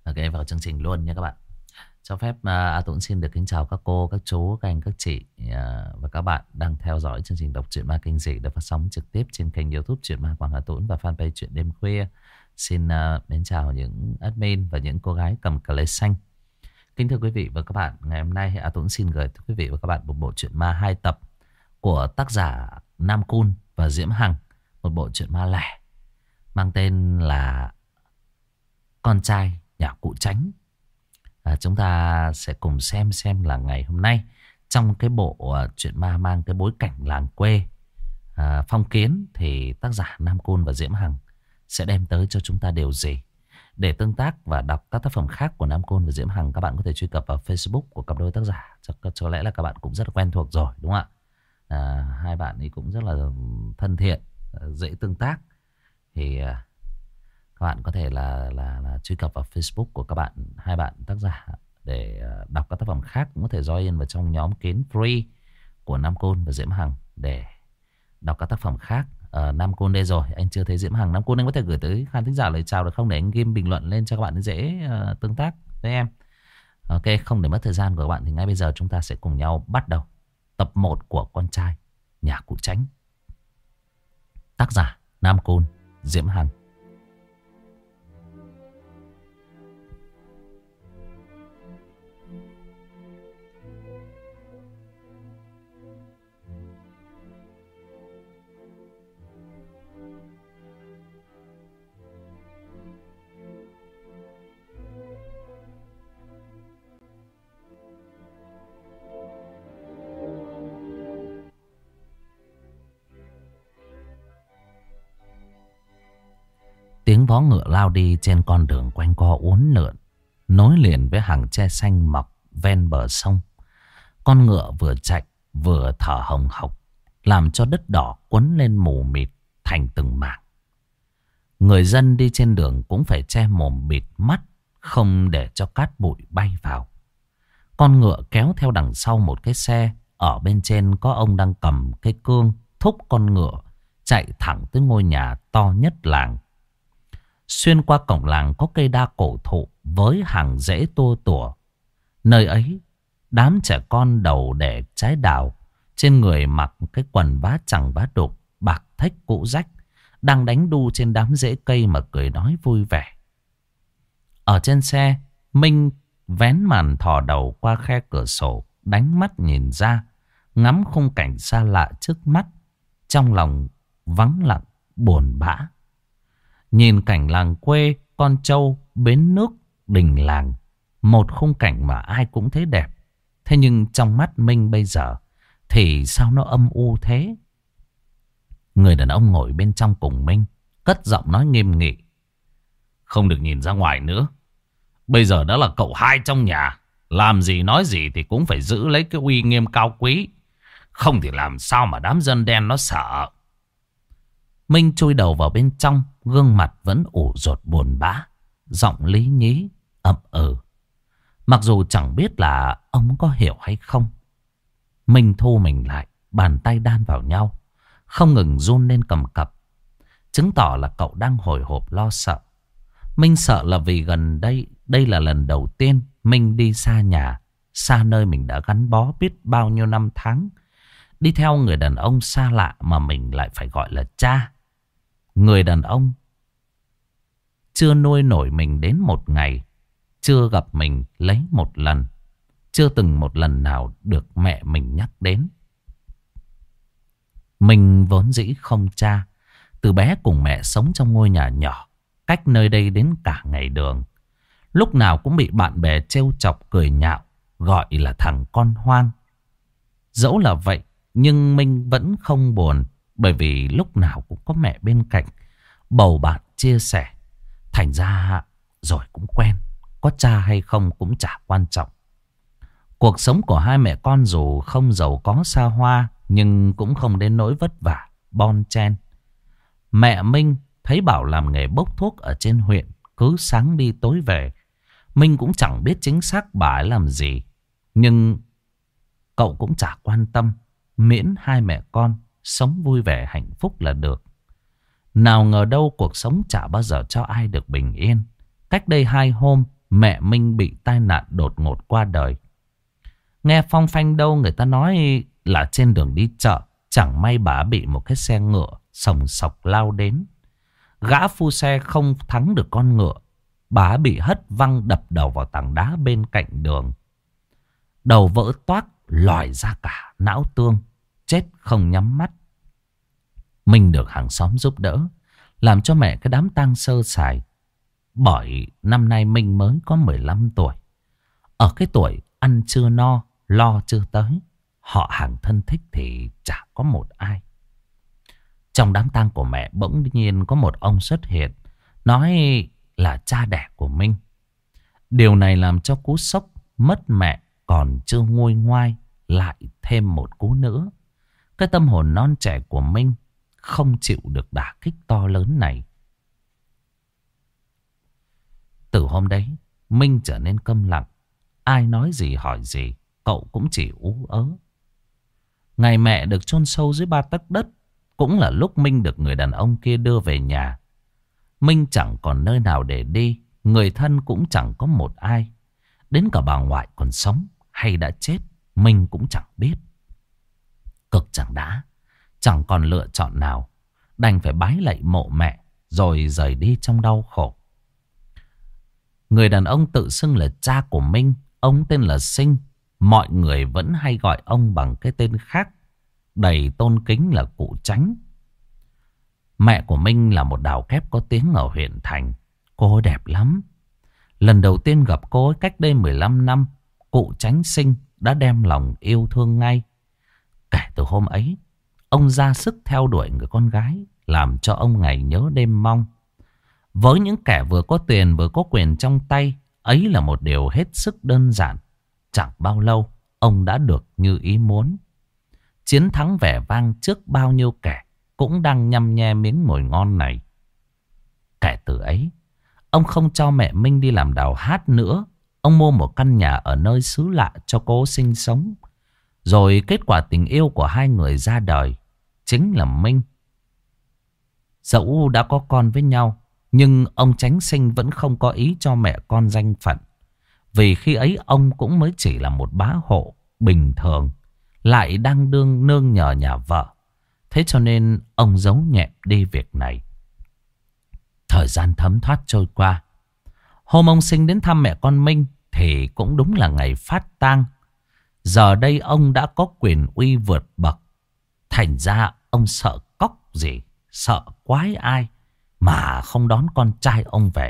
Ok, vào chương trình luôn nhé các bạn. Cho phép A Tuấn xin được kính chào các cô, các chú, các anh, các chị và các bạn đang theo dõi chương trình đọc truyện ma kinh dị được phát sóng trực tiếp trên kênh YouTube Truyện Ma Quảng Hà Tuấn và fanpage Truyện Đêm Khuya. Xin mến chào những admin và những cô gái cầm cà lê xanh. Kính thưa quý vị và các bạn, ngày hôm nay A Tuấn xin gửi tới quý vị và các bạn một bộ truyện ma 2 tập của tác giả Nam Cun và Diễm Hằng, một bộ truyện ma lẻ mang tên là Con trai nhà cụ Tránh. Chúng ta sẽ cùng xem là ngày hôm nay trong cái bộ truyện ma mang cái bối cảnh làng quê phong kiến thì tác giả Nam Cun và Diễm Hằng sẽ đem tới cho chúng ta điều gì. Để tương tác và đọc các tác phẩm khác của Nam Cun và Diễm Hằng, các bạn có thể truy cập vào Facebook của cặp đôi tác giả. Có lẽ là các bạn cũng rất là quen thuộc rồi, đúng không ạ? Hai bạn ấy cũng rất là thân thiện, dễ tương tác. Thì các bạn có thể là truy cập vào Facebook của các bạn, hai bạn tác giả, để đọc các tác phẩm khác. Cũng có thể join vào trong nhóm kín free của Nam Cun và Diễm Hằng để đọc các tác phẩm khác. Nam Cun đây rồi, anh chưa thấy Diễm Hằng. Nam Cun, anh có thể gửi tới khán thính giả lời chào được không, để anh ghim bình luận lên cho các bạn dễ tương tác với em. Ok, không để mất thời gian của các bạn thì ngay bây giờ chúng ta sẽ cùng nhau bắt đầu tập 1 của Con trai nhà cụ Tránh. Tác giả Nam Cun, Diễm Hằng. Tiếng vó ngựa lao đi trên con đường quanh co uốn lượn, nối liền với hàng tre xanh mọc ven bờ sông. Con ngựa vừa chạy vừa thở hồng hộc, làm cho đất đỏ quấn lên mù mịt thành từng mảng. Người dân đi trên đường cũng phải che mồm bịt mắt, không để cho cát bụi bay vào. Con ngựa kéo theo đằng sau một cái xe, ở bên trên có ông đang cầm cái cương thúc con ngựa chạy thẳng tới ngôi nhà to nhất làng. Xuyên qua cổng làng có cây đa cổ thụ với hàng rễ tua tủa. Nơi ấy, đám trẻ con đầu đẻ trái đào, trên người mặc cái quần vá chẳng vá đục, bạc thách cũ rách, đang đánh đu trên đám rễ cây mà cười nói vui vẻ. Ở trên xe, Minh vén màn thò đầu qua khe cửa sổ, đánh mắt nhìn ra, ngắm khung cảnh xa lạ trước mắt, trong lòng vắng lặng buồn bã. Nhìn cảnh làng quê, con trâu, bến nước, đình làng, một khung cảnh mà ai cũng thấy đẹp. Thế nhưng trong mắt Minh bây giờ thì sao nó âm u thế? Người đàn ông ngồi bên trong cùng Minh cất giọng nói nghiêm nghị: "Không được nhìn ra ngoài nữa. Bây giờ đã là cậu hai trong nhà, làm gì nói gì thì cũng phải giữ lấy cái uy nghiêm cao quý, không thì làm sao mà đám dân đen nó sợ." Minh chui đầu vào bên trong, gương mặt vẫn ủ rột buồn bã, giọng lý nhí ậm ừ. Mặc dù chẳng biết là ông có hiểu hay không. Minh thu mình lại, bàn tay đan vào nhau, không ngừng run lên cầm cập, chứng tỏ là cậu đang hồi hộp lo sợ. Minh sợ là vì gần đây là lần đầu tiên Minh đi xa nhà, xa nơi mình đã gắn bó biết bao nhiêu năm tháng, đi theo người đàn ông xa lạ mà mình lại phải gọi là cha. Người đàn ông chưa nuôi nổi mình đến một ngày, chưa gặp mình lấy một lần, chưa từng một lần nào được mẹ mình nhắc đến. Mình vốn dĩ không cha, từ bé cùng mẹ sống trong ngôi nhà nhỏ, cách nơi đây đến cả ngày đường. Lúc nào cũng bị bạn bè trêu chọc cười nhạo, gọi là thằng con hoang. Dẫu là vậy, nhưng Minh vẫn không buồn, bởi vì lúc nào cũng có mẹ bên cạnh, bầu bạn chia sẻ. Thành ra rồi cũng quen, có cha hay không cũng chả quan trọng. Cuộc sống của hai mẹ con dù không giàu có xa hoa, nhưng cũng không đến nỗi vất vả, bon chen. Mẹ Minh thấy bảo làm nghề bốc thuốc ở trên huyện, cứ sáng đi tối về. Minh cũng chẳng biết chính xác bà ấy làm gì, nhưng cậu cũng chả quan tâm, miễn hai mẹ con sống vui vẻ hạnh phúc là được. Nào ngờ đâu cuộc sống chả bao giờ cho ai được bình yên. Cách đây 2 hôm, mẹ Minh bị tai nạn đột ngột qua đời. Nghe phong phanh đâu người ta nói là trên đường đi chợ, chẳng may bà bị một cái xe ngựa sòng sọc lao đến. Gã phu xe không thắng được con ngựa, bà bị hất văng đập đầu vào tảng đá bên cạnh đường. Đầu vỡ toác, lòi ra cả não tương, chết không nhắm mắt. Minh được hàng xóm giúp đỡ, làm cho mẹ cái đám tang sơ sài. Bởi năm nay Minh mới có 15 tuổi. Ở cái tuổi ăn chưa no, lo chưa tới, họ hàng thân thích thì chả có một ai. Trong đám tang của mẹ bỗng nhiên có một ông xuất hiện, nói là cha đẻ của Minh. Điều này làm cho cú sốc mất mẹ còn chưa nguôi ngoai lại thêm một cú nữa. Cái tâm hồn non trẻ của Minh không chịu được đả kích to lớn này. Từ hôm đấy, Minh trở nên câm lặng. Ai nói gì hỏi gì, cậu cũng chỉ ú ớ. Ngày mẹ được chôn sâu dưới 3 tấc đất cũng là lúc Minh được người đàn ông kia đưa về nhà. Minh chẳng còn nơi nào để đi, người thân cũng chẳng có một ai. Đến cả bà ngoại còn sống hay đã chết, Minh cũng chẳng biết. Cực chẳng đã, chẳng còn lựa chọn nào, đành phải bái lạy mộ mẹ rồi rời đi trong đau khổ. Người đàn ông tự xưng là cha của Minh, ông tên là Sinh. Mọi người vẫn hay gọi ông bằng cái tên khác, đầy tôn kính là cụ Chánh. Mẹ của Minh là một đào kép có tiếng ở huyện thành. Cô ấy đẹp lắm. Lần đầu tiên gặp cô ấy cách đây 15 năm, cụ Chánh Sinh đã đem lòng yêu thương ngay. Kể từ hôm ấy, ông ra sức theo đuổi người con gái, làm cho ông ngày nhớ đêm mong. Với những kẻ vừa có tiền vừa có quyền trong tay, ấy là một điều hết sức đơn giản. Chẳng bao lâu, ông đã được như ý muốn. Chiến thắng vẻ vang trước bao nhiêu kẻ cũng đang nhăm nhe miếng mồi ngon này. Kể từ ấy, ông không cho mẹ Minh đi làm đào hát nữa. Ông mua một căn nhà ở nơi xứ lạ cho cô sinh sống. Rồi kết quả tình yêu của hai người ra đời chính là Minh. Dẫu đã có con với nhau, nhưng ông Chánh Sinh vẫn không có ý cho mẹ con danh phận. Vì khi ấy ông cũng mới chỉ là một bá hộ bình thường, lại đang nương nhờ nhà vợ. Thế cho nên ông giấu nhẹm đi việc này. Thời gian thấm thoát trôi qua. Hôm ông Sinh đến thăm mẹ con Minh thì cũng đúng là ngày phát tang. Giờ đây ông đã có quyền uy vượt bậc. Thành ra ông sợ cóc gì, sợ quái ai mà không đón con trai ông về.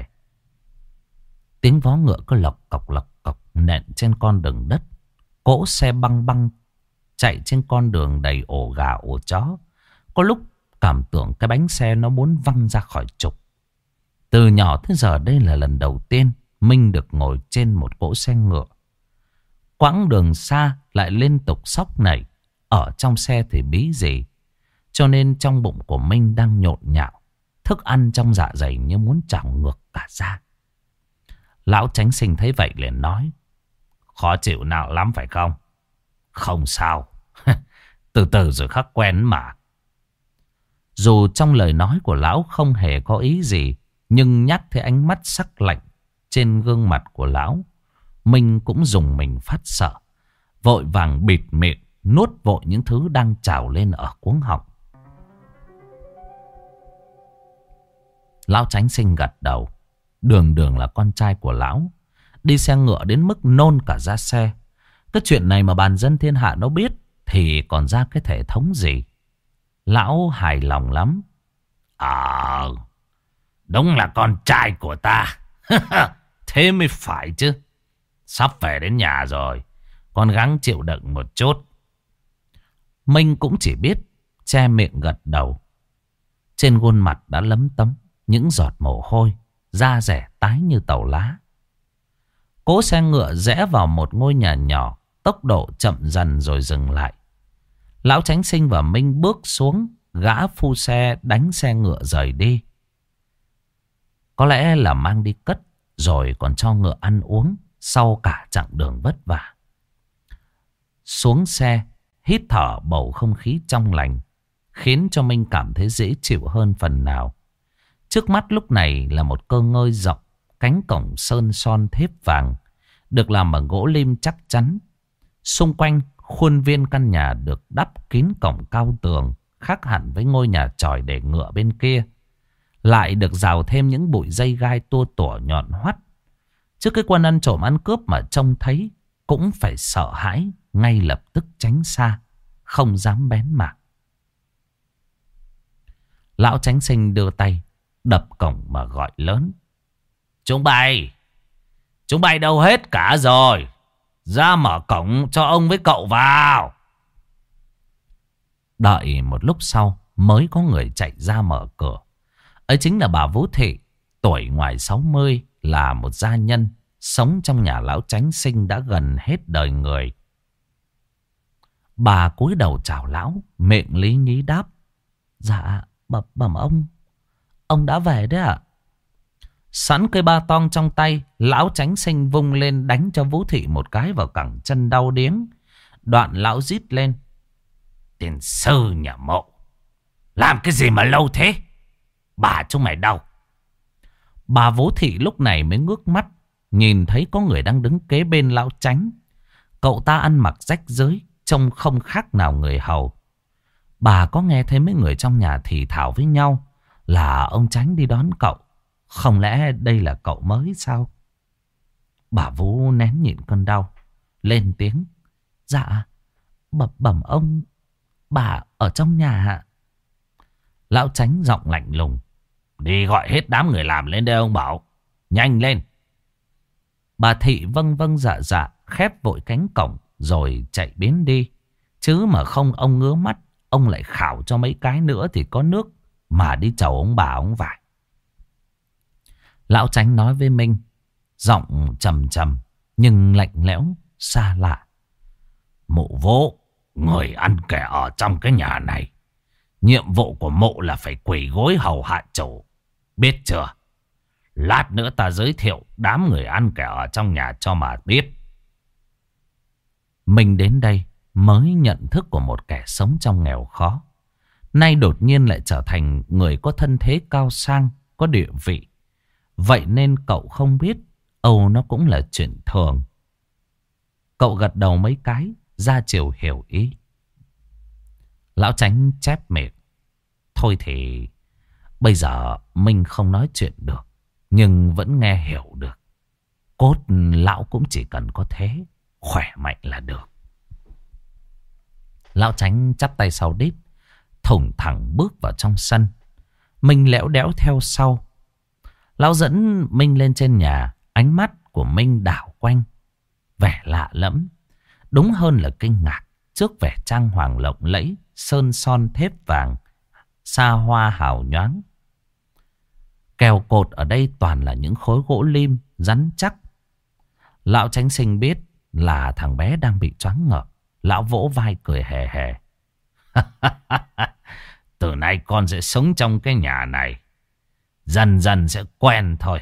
Tiếng vó ngựa cứ lộc cọc nện trên con đường đất. Cỗ xe băng băng chạy trên con đường đầy ổ gà ổ chó. Có lúc cảm tưởng cái bánh xe nó muốn văng ra khỏi trục. Từ nhỏ tới giờ đây là lần đầu tiên Minh được ngồi trên một cỗ xe ngựa. Quãng đường xa lại liên tục xóc nảy. Ở trong xe thì bí gì. Cho nên trong bụng của Minh đang nhộn nhạo. Thức ăn trong dạ dày như muốn trào ngược cả ra. Lão Chánh Sinh thấy vậy liền nói: khó chịu nào lắm phải không? Không sao. Từ từ rồi khắc quen mà. Dù trong lời nói của lão không hề có ý gì, nhưng nhắc thấy ánh mắt sắc lạnh trên gương mặt của lão, Minh cũng dùng mình phát sợ. Vội vàng bịt miệng, nuốt vội những thứ đang trào lên ở cuống họng. Lão Chánh Sinh gật đầu. Đường Đường là con trai của lão, đi xe ngựa đến mức nôn cả ra xe. Cái chuyện này mà bàn dân thiên hạ nó biết thì còn ra cái thể thống gì. Lão hài lòng lắm. Đúng là con trai của ta. Thế mới phải chứ. Sắp về đến nhà rồi, con gắng chịu đựng một chút. Minh cũng chỉ biết che miệng gật đầu. Trên khuôn mặt đã lấm tấm những giọt mồ hôi, da rẻ tái như tàu lá. Cỗ xe ngựa rẽ vào một ngôi nhà nhỏ, tốc độ chậm dần rồi dừng lại. Lão Chánh Sinh và Minh bước xuống, gã phu xe đánh xe ngựa rời đi. Có lẽ là mang đi cất, rồi còn cho ngựa ăn uống sau cả chặng đường vất vả. Xuống xe, hít thở bầu không khí trong lành, khiến cho Minh cảm thấy dễ chịu hơn phần nào. Trước mắt lúc này là một cơ ngơi rộng, Cánh cổng sơn son thép vàng, được làm bằng gỗ lim chắc chắn. Xung quanh khuôn viên căn nhà được đắp kín cổng cao tường, khác hẳn với ngôi nhà chòi để ngựa bên kia. Lại được rào thêm những bụi dây gai tua tủa nhọn hoắt. Trước cái quân ăn trộm ăn cướp mà trông thấy cũng phải sợ hãi, ngay lập tức tránh xa, không dám bén mảng. Lão Chánh Sinh đưa tay đập cổng mà gọi lớn: Chúng bay đâu hết cả rồi? Ra mở cổng cho ông với cậu vào. Đợi một lúc sau mới có người chạy ra mở cửa. Ấy chính là bà Vũ Thị, tuổi ngoài 60, là một gia nhân sống trong nhà lão Chánh Sinh đã gần hết đời người. Bà cúi đầu chào lão, miệng lý nhí đáp: Dạ, bẩm ông đã về đấy ạ. Sẵn cây ba tong trong tay, lão Chánh Sinh vung lên đánh cho Vũ Thị một cái vào cẳng chân đau điếng. Đoạn lão rít lên: Tiền sư nhà Mộ, làm cái gì mà lâu thế? Bà chúng mày đâu? Bà Vũ Thị lúc này mới ngước mắt, nhìn thấy có người đang đứng kế bên lão Chánh. Cậu ta ăn mặc rách rưới, trông không khác nào người hầu. Bà có nghe thấy mấy người trong nhà thì thào với nhau là ông Chánh đi đón cậu. Không lẽ đây là cậu mới sao? Bà Vũ nén nhịn cơn đau, lên tiếng: Dạ, bẩm ông, bà ở trong nhà ạ. Lão Chánh giọng lạnh lùng: Đi gọi hết đám người làm lên đây ông bảo. Nhanh lên. Bà Thị vâng vâng dạ dạ, khép vội cánh cổng rồi chạy biến đi. Chứ mà không ông ngứa mắt, ông lại khảo cho mấy cái nữa thì có nước mà đi chầu ông bà ông vải. Lão Chánh nói với Minh, giọng trầm trầm nhưng lạnh lẽo xa lạ: Mụ Vô, người ăn kẻ ở trong cái nhà này, nhiệm vụ của mụ là phải quỳ gối hầu hạ chủ, biết chưa? Lát nữa ta giới thiệu đám người ăn kẻ ở trong nhà cho mà biết. Mình đến đây mới nhận thức của một kẻ sống trong nghèo khó, nay đột nhiên lại trở thành người có thân thế cao sang, có địa vị. Vậy nên cậu không biết Âu nó cũng là chuyện thường. Cậu gật đầu mấy cái, ra chiều hiểu ý. Lão Chánh chép miệng: Thôi thì bây giờ mình không nói chuyện được, nhưng vẫn nghe hiểu được. Cốt lão cũng chỉ cần có thế, khỏe mạnh là được. Lão Chánh chắp tay sau đít, thủng thẳng bước vào trong sân. Minh lẽo đẽo theo sau. Lão dẫn Minh lên trên nhà. Ánh mắt của Minh đảo quanh, vẻ lạ lẫm, đúng hơn là kinh ngạc trước vẻ trang hoàng lộng lẫy, sơn son thép vàng, xa hoa hào nhoáng. Kèo cột ở đây toàn là những khối gỗ lim rắn chắc. Lão Chánh Sinh biết là thằng bé đang bị choáng ngợp. Lão vỗ vai cười hề hề: Từ nay con sẽ sống trong cái nhà này, dần dần sẽ quen thôi.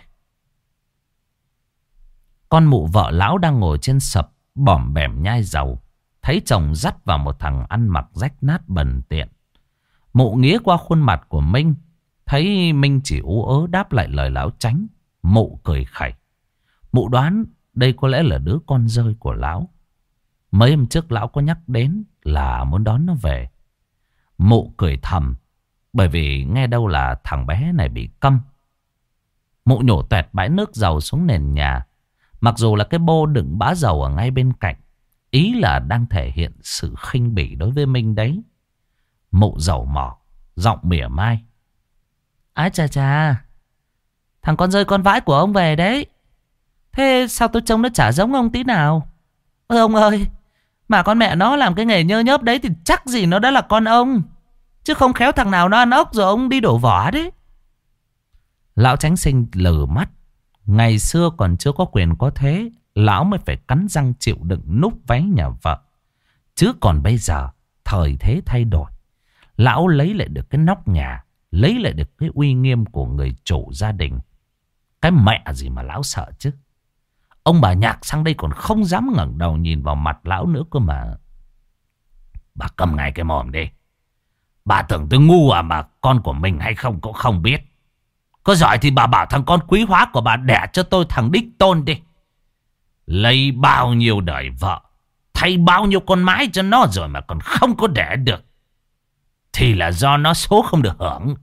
Con mụ vợ lão đang ngồi trên sập bỏm bẻm nhai dầu, thấy chồng dắt vào một thằng ăn mặc rách nát bần tiện. Mụ nghía qua khuôn mặt của Minh, thấy Minh chỉ ú ớ đáp lại lời lão Chánh. Mụ cười khẩy. Mụ đoán đây có lẽ là đứa con rơi của lão. Mấy hôm trước lão có nhắc đến là muốn đón nó về. Mụ cười thầm, bởi vì nghe đâu là thằng bé này bị câm. Mụ nhổ toẹt bãi nước dầu xuống nền nhà. Mặc dù là cái bô đựng bã dầu ở ngay bên cạnh, ý là đang thể hiện sự khinh bỉ đối với Minh đấy. Mụ dầu mỏ, giọng mỉa mai: Ái chà chà, thằng con rơi con vãi của ông về đấy. Thế sao tôi trông nó chả giống ông tí nào? Ôi ông ơi, mà con mẹ nó làm cái nghề nhơ nhớp đấy thì chắc gì nó đã là con ông. Chứ không khéo thằng nào nó ăn ốc rồi ông đi đổ vỏ đấy. Lão Chánh Sinh lừ mắt. Ngày xưa còn chưa có quyền có thế, lão mới phải cắn răng chịu đựng núp váy nhà vợ. Chứ còn bây giờ, thời thế thay đổi. Lão lấy lại được cái nóc nhà, lấy lại được cái uy nghiêm của người chủ gia đình. Cái mẹ gì mà lão sợ chứ. Ông bà Nhạc sang đây còn không dám ngẩng đầu nhìn vào mặt lão nữa cơ mà. Bà cầm ngay cái mồm đi. Bà tưởng tôi ngu à mà con của mình hay không cũng không biết. Có giỏi thì bà bảo thằng con quý hóa của bà đẻ cho tôi thằng đích tôn đi. Lấy bao nhiêu đời vợ, thay bao nhiêu con mái cho nó rồi mà còn không có đẻ được, thì là do nó số không được hưởng.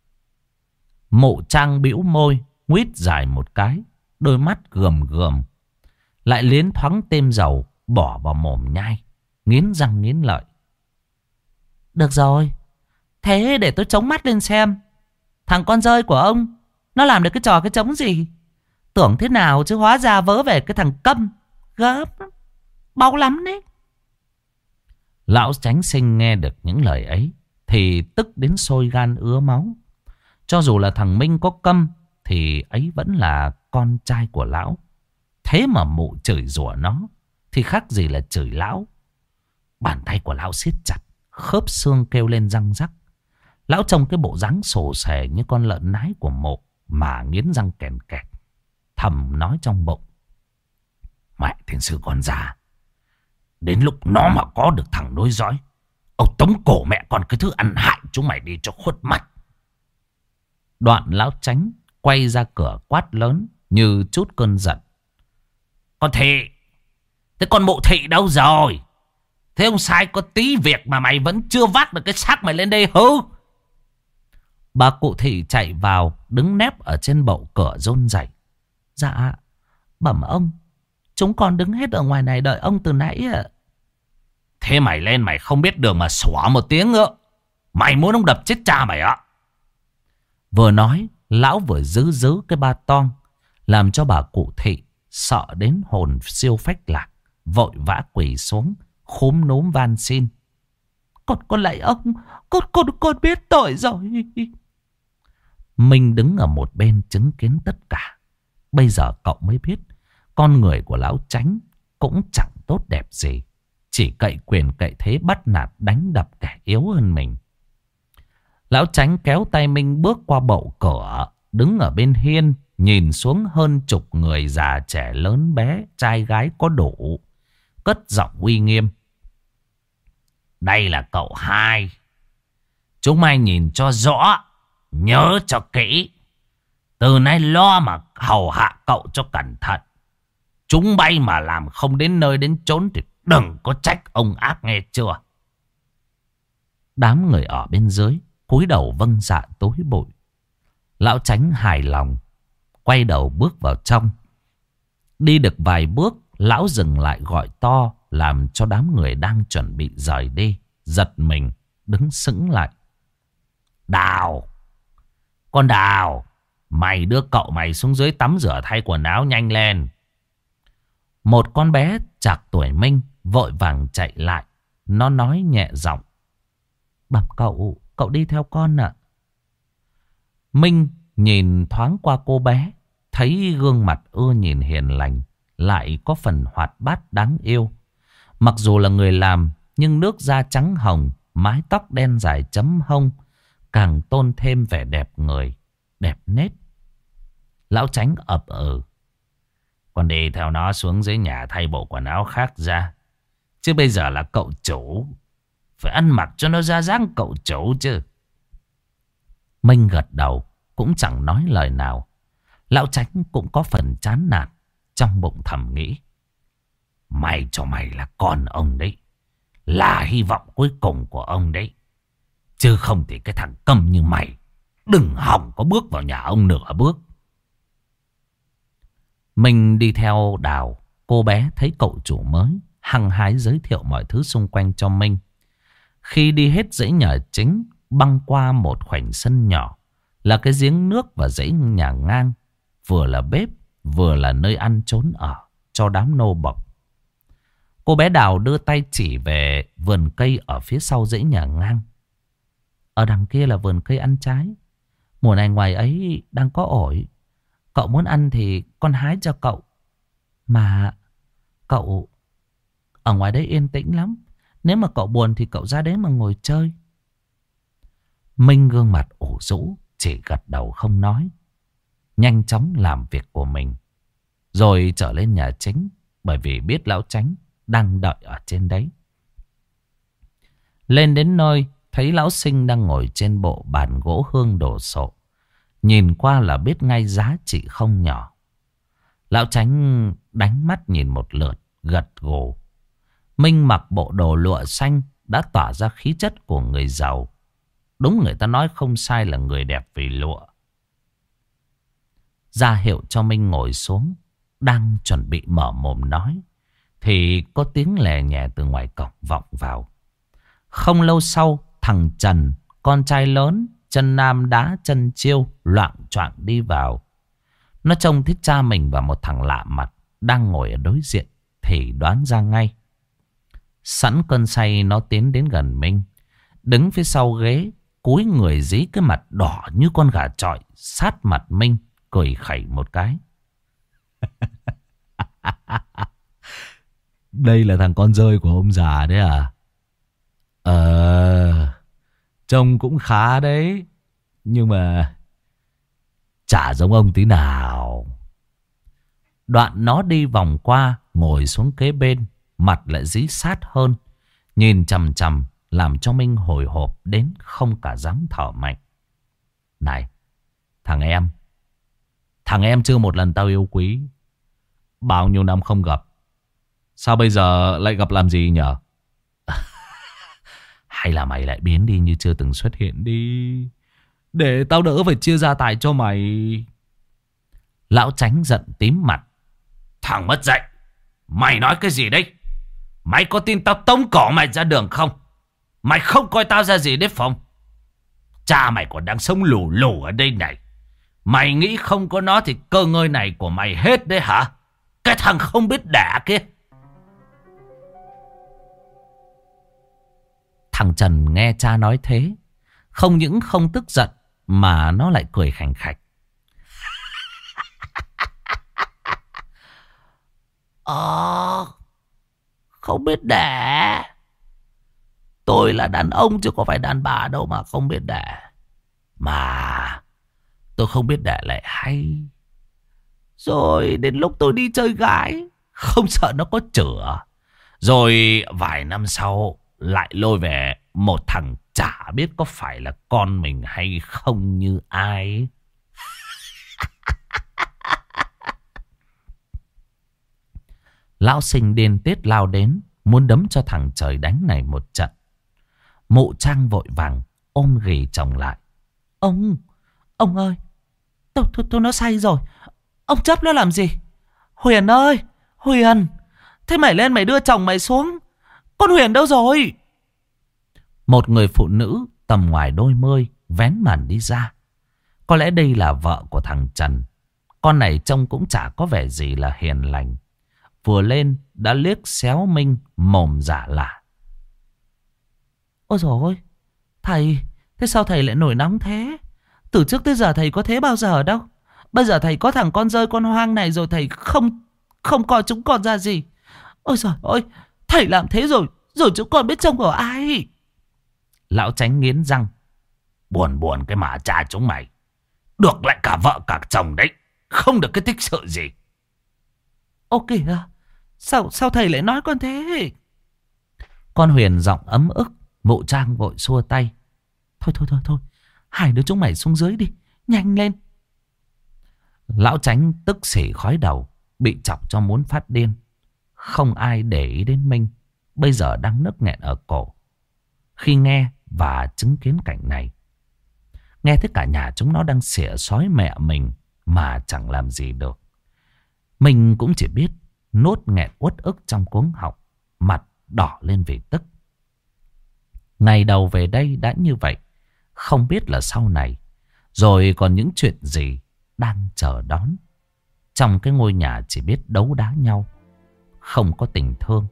Mụ Trang bĩu môi, nguyết dài một cái, đôi mắt gườm gườm, lại liến thoáng têm dầu bỏ vào mồm nhai, nghiến răng nghiến lợi. Được rồi, thế để tôi chống mắt lên xem thằng con rơi của ông nó làm được cái trò cái trống gì. Tưởng thế nào chứ hóa ra vớ về cái thằng câm gớm, báu lắm đấy. Lão Chánh Sinh nghe được những lời ấy thì tức đến sôi gan ứa máu. Cho dù là thằng Minh có câm thì ấy vẫn là con trai của lão. Thế mà mụ chửi rủa nó thì khác gì là chửi lão. Bàn tay của lão siết chặt, khớp xương kêu lên răng rắc. Lão trông cái bộ dáng sồ sề như con lợn nái của mụ mà nghiến răng kèn kẹt, thầm nói trong bụng: mẹ thiên sư con già, đến lúc nó mà có được thằng nối dõi, ông tống cổ mẹ con cái thứ ăn hại chúng mày đi cho khuất mắt. Đoạn lão Chánh quay ra cửa quát lớn như chút cơn giận: con Thị, thế con mụ Thị đâu rồi? Thế ông sai có tí việc mà mày vẫn chưa vác được cái xác mày lên đây hư? Bà cụ Thị chạy vào, đứng nép ở trên bậu cửa run rẩy. Dạ, bẩm ông, chúng con đứng hết ở ngoài này đợi ông từ nãy ạ. Thế mày lên mày không biết đường mà xóa một tiếng nữa. Mày muốn ông đập chết cha mày á? Vừa nói, lão vừa giữ cái ba tong, làm cho bà cụ Thị sợ đến hồn siêu phách lạc, vội vã quỳ xuống, khúm núm van xin: Con lạy ông, con biết tội rồi. Minh đứng ở một bên chứng kiến tất cả. Bây giờ cậu mới biết con người của lão Chánh cũng chẳng tốt đẹp gì, chỉ cậy quyền cậy thế bắt nạt đánh đập kẻ yếu hơn mình. Lão Chánh kéo tay Minh bước qua bậu cửa, đứng ở bên hiên, nhìn xuống hơn chục người già trẻ lớn bé, trai gái có đủ, cất giọng uy nghiêm: đây là cậu hai, chúng mày nhìn cho rõ, nhớ cho kỹ. Từ nay lo mà hầu hạ cậu cho cẩn thận. Chúng bay mà làm không đến nơi đến chốn thì đừng có trách ông ác, nghe chưa? Đám người ở bên dưới cúi đầu vâng dạ tối bụi. Lão Chánh hài lòng, quay đầu bước vào trong. Đi được vài bước, lão dừng lại gọi to, làm cho đám người đang chuẩn bị rời đi giật mình, đứng sững lại. Đào, con Đào, mày đưa cậu mày xuống dưới tắm rửa thay quần áo nhanh lên. Một con bé trạc tuổi Minh vội vàng chạy lại. Nó nói nhẹ giọng: bẩm cậu đi theo con ạ. Minh nhìn thoáng qua cô bé, thấy gương mặt ưa nhìn hiền lành, lại có phần hoạt bát đáng yêu. Mặc dù là người làm, nhưng nước da trắng hồng, mái tóc đen dài chấm hông, càng tôn thêm vẻ đẹp người, đẹp nết. Lão Chánh ậm ừ: con đi theo nó xuống dưới nhà thay bộ quần áo khác ra. Chứ bây giờ là cậu chủ, phải ăn mặc cho nó ra dáng cậu chủ chứ. Minh gật đầu, cũng chẳng nói lời nào. Lão Chánh cũng có phần chán nản, trong bụng thầm nghĩ: may cho mày là con ông đấy, là hy vọng cuối cùng của ông đấy. Chứ không thì cái thằng câm như mày đừng hòng có bước vào nhà ông nửa bước. Mình đi theo Đào. Cô bé thấy cậu chủ mới, hăng hái giới thiệu mọi thứ xung quanh cho Minh. Khi đi hết dãy nhà chính, băng qua một khoảnh sân nhỏ, là cái giếng nước và dãy nhà ngang, vừa là bếp, vừa là nơi ăn trốn ở cho đám nô bộc. Cô bé Đào đưa tay chỉ về vườn cây ở phía sau dãy nhà ngang. Ở đằng kia là vườn cây ăn trái. Mùa này ngoài ấy đang có ổi. Cậu muốn ăn thì con hái cho cậu. Mà cậu, ở ngoài đấy yên tĩnh lắm. Nếu mà cậu buồn thì cậu ra đấy mà ngồi chơi. Minh gương mặt ủ rũ, chỉ gật đầu không nói, nhanh chóng làm việc của mình, rồi trở lên nhà chính, bởi vì biết lão Chánh đang đợi ở trên đấy. Lên đến nơi, thấy lão Sinh đang ngồi trên bộ bàn gỗ hương đồ sộ, nhìn qua là biết ngay giá trị không nhỏ. Lão Chánh đánh mắt nhìn một lượt, gật gù. Minh mặc bộ đồ lụa xanh đã tỏa ra khí chất của người giàu. Đúng, người ta nói không sai là người đẹp vì lụa. Ra hiệu cho Minh ngồi xuống, đang chuẩn bị mở mồm nói, thì có tiếng lè nhẹ từ ngoài cổng vọng vào. Không lâu sau, thằng Trần, con trai lớn, chân nam đá chân chiêu, loạng choạng đi vào. Nó trông thấy cha mình và một thằng lạ mặt đang ngồi ở đối diện thì đoán ra ngay. Sẵn cơn say, nó tiến đến gần Minh, đứng phía sau ghế, cúi người dí cái mặt đỏ như con gà chọi sát mặt Minh, cười khẩy một cái. Đây là thằng con rơi của ông già đấy à? Trông cũng khá đấy, nhưng mà chả giống ông tí nào. Đoạn nó đi vòng qua, ngồi xuống kế bên, mặt lại dí sát hơn, nhìn chằm chằm, làm cho Minh hồi hộp đến không cả dám thở mạnh. Này, thằng em chưa một lần tao yêu quý. Bao nhiêu năm không gặp, sao bây giờ lại gặp làm gì nhở? Hay là mày lại biến đi như chưa từng xuất hiện đi, để tao đỡ phải chia gia tài cho mày. Lão Chánh giận tím mặt. Thằng mất dạy, mày nói cái gì đấy? Mày có tin tao tống cổ mày ra đường không? Mày không coi tao ra gì đấy không? Cha mày còn đang sống lù lù ở đây này. Mày nghĩ không có nó thì cơ ngơi này của mày hết đấy hả? Cái thằng không biết đẻ kia. Thằng Trần nghe cha nói thế, không những không tức giận mà nó lại cười khành khạch. Không biết đẻ. Tôi là đàn ông chứ có phải đàn bà đâu mà không biết đẻ. Mà tôi không biết đẻ lại hay. Rồi đến lúc tôi đi chơi gái, không sợ nó có chữa. Rồi vài năm sau lại lôi về một thằng chả biết có phải là con mình hay không như ai. Lão Sinh điên tiết lao đến, muốn đấm cho thằng trời đánh này một trận. Mụ Trang vội vàng ôm ghì chồng lại. Ông ơi, tôi nó say rồi. Ông chấp nó làm gì? Huyền ơi, Huyền, thế mày lên mày đưa chồng mày xuống. Con Huyền đâu rồi? Một người phụ nữ tầm ngoài đôi mươi vén màn đi ra. Có lẽ đây là vợ của thằng Trần. Con này trông cũng chả có vẻ gì là hiền lành. Vừa lên đã liếc xéo Minh, mồm giả lả. Ôi dồi ôi, thầy, thế sao thầy lại nổi nóng thế? Từ trước tới giờ thầy có thế bao giờ đâu. Bây giờ thầy có thằng con rơi con hoang này rồi thầy không coi chúng con ra gì. Ôi giời ơi, thầy làm thế rồi chúng con biết trông của ai? Lão Chánh nghiến răng. Buồn cái mà cha chúng mày. Được lại cả vợ cả chồng đấy, không được cái tích sự gì. Ô kìa, sao thầy lại nói con thế? Con Huyền giọng ấm ức. Mụ Trang vội xua tay. Thôi, hai đứa chúng mày xuống dưới đi, nhanh lên. Lão Chánh tức xỉ khói đầu, bị chọc cho muốn phát điên. Không ai để ý đến Minh, bây giờ đang nức nghẹn ở cổ khi nghe và chứng kiến cảnh này. Nghe thấy cả nhà chúng nó đang xỉa xói mẹ mình mà chẳng làm gì được. Mình cũng chỉ biết nốt nghẹn uất ức trong cuống họng, mặt đỏ lên vì tức. Ngày đầu về đây đã như vậy, không biết là sau này rồi còn những chuyện gì đang chờ đón. Trong cái ngôi nhà chỉ biết đấu đá nhau, không có tình thương.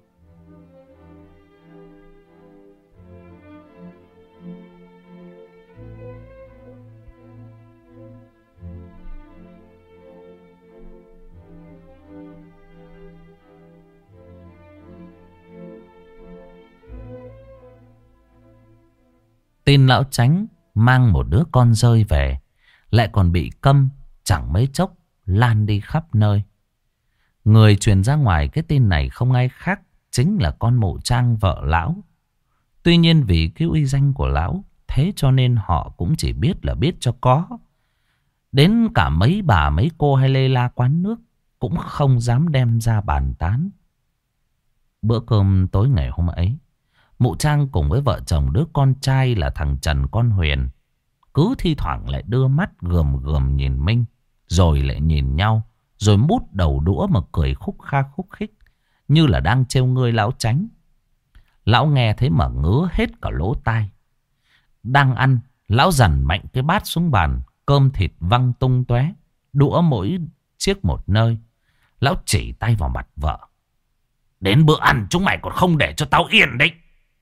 Tin lão Chánh mang một đứa con rơi về, lại còn bị câm, chẳng mấy chốc lan đi khắp nơi. Người truyền ra ngoài cái tin này không ai khác, chính là con mụ Trang vợ lão. Tuy nhiên vì cái uy danh của lão, thế cho nên họ cũng chỉ biết là biết cho có. Đến cả mấy bà mấy cô hay lê la quán nước cũng không dám đem ra bàn tán. Bữa cơm tối ngày hôm ấy, mụ Trang cùng với vợ chồng đứa con trai là thằng Trần con Huyền cứ thi thoảng lại đưa mắt gườm gườm nhìn Minh, rồi lại nhìn nhau, rồi mút đầu đũa mà cười khúc kha khúc khích, như là đang trêu ngươi lão Chánh. Lão nghe thấy mà ngứa hết cả lỗ tai. Đang ăn, lão dằn mạnh cái bát xuống bàn, cơm thịt văng tung tóe, đũa mỗi chiếc một nơi. Lão chỉ tay vào mặt vợ. Đến bữa ăn chúng mày còn không để cho tao yên đấy.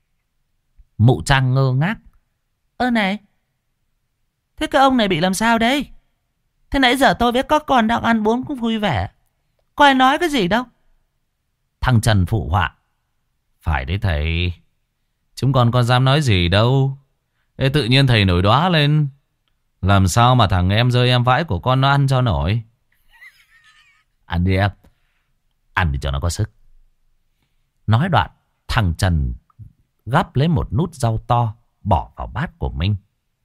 Mụ Trang ngơ ngác. Ơ này, thế cái ông này bị làm sao đấy? Thế nãy giờ tôi với các con đang ăn uống cũng vui vẻ, có ai nói cái gì đâu. Thằng Trần phụ họa. Phải đấy thầy, chúng con có dám nói gì đâu. Ê, tự nhiên thầy nổi đoá lên, làm sao mà thằng em rơi em vãi của con nó ăn cho nổi. Ăn đi em, ăn đi cho nó có sức. Nói đoạn, thằng Trần gắp lấy một nút rau to bỏ vào bát của Minh.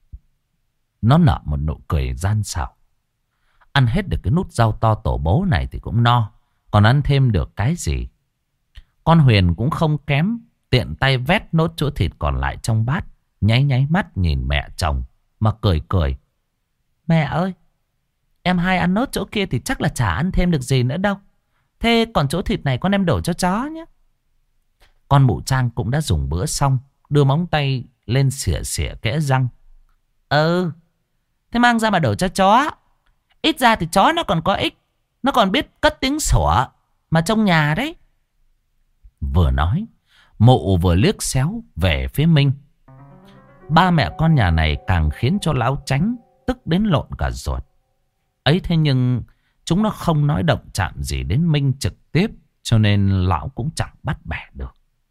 Nó nở một nụ cười gian xảo. Ăn hết được cái nút rau to tổ bố này thì cũng no, còn ăn thêm được cái gì. Con Huyền cũng không kém, tiện tay vét nốt chỗ thịt còn lại trong bát, nháy nháy mắt nhìn mẹ chồng mà cười cười. Mẹ ơi, em hai ăn nốt chỗ kia thì chắc là chả ăn thêm được gì nữa đâu. Thế còn chỗ thịt này con em đổ cho chó nhé. Con mụ Trang cũng đã dùng bữa xong, đưa móng tay lên xỉa xỉa kẽ răng. Ừ, thế mang ra mà đổ cho chó. Ít ra thì chó nó còn có ích, nó còn biết cất tiếng sủa mà trong nhà đấy. Vừa nói, mụ vừa liếc xéo về phía Minh. Ba mẹ con nhà này càng khiến cho lão Chánh tức đến lộn cả ruột. Ấy thế nhưng chúng nó không nói động chạm gì đến Minh trực tiếp, cho nên lão cũng chẳng bắt bẻ được.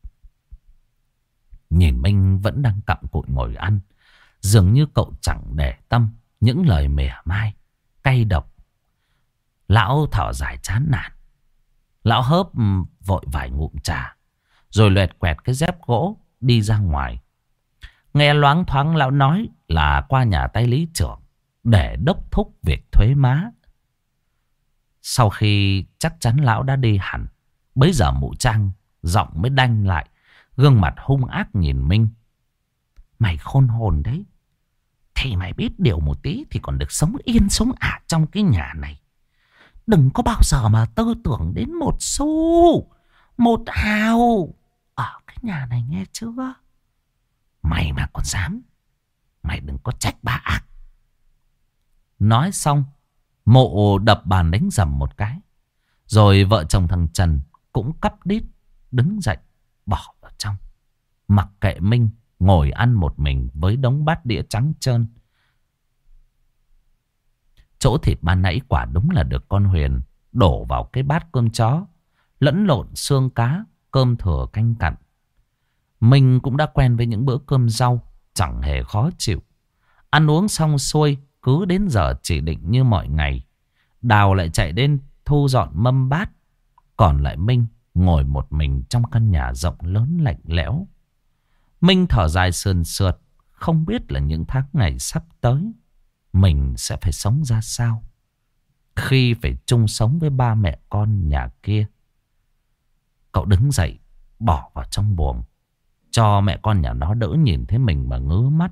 Nhìn Minh vẫn đang cặm cụi ngồi ăn, dường như cậu chẳng để tâm những lời mỉa mai cay độc. Lão thở dài chán nản. Lão hớp vội vài ngụm trà, rồi loẹt quẹt cái dép gỗ đi ra ngoài. Nghe loáng thoáng lão nói là qua nhà tay lý trưởng để đốc thúc việc thuế má. Sau khi chắc chắn lão đã đi hẳn, bấy giờ mụ Trang giọng mới đanh lại, gương mặt hung ác nhìn Minh. Mày khôn hồn đấy, thì mày biết điều một tí thì còn được sống yên sống ả trong cái nhà này. Đừng có bao giờ mà tư tưởng đến một xu, một hào ở cái nhà này, nghe chưa? Mày mà còn dám, mày đừng có trách bà ác. Nói xong, mộ đập bàn đánh rầm một cái. Rồi vợ chồng thằng Trần cũng cắp đít đứng dậy bỏ vào trong, mặc kệ Minh ngồi ăn một mình với đống bát đĩa trắng trơn. Chỗ thịt ban nãy quả đúng là được con Huyền đổ vào cái bát cơm chó, lẫn lộn xương cá, cơm thừa canh cặn. Mình cũng đã quen với những bữa cơm rau, chẳng hề khó chịu. Ăn uống xong xuôi, cứ đến giờ chỉ định như mọi ngày, Đào lại chạy đến thu dọn mâm bát. Còn lại Minh ngồi một mình trong căn nhà rộng lớn lạnh lẽo. Minh thở dài sườn sượt, không biết là những tháng ngày sắp tới mình sẽ phải sống ra sao khi phải chung sống với ba mẹ con nhà kia. Cậu đứng dậy bỏ vào trong buồng, cho mẹ con nhà nó đỡ nhìn thấy mình mà ngứa mắt.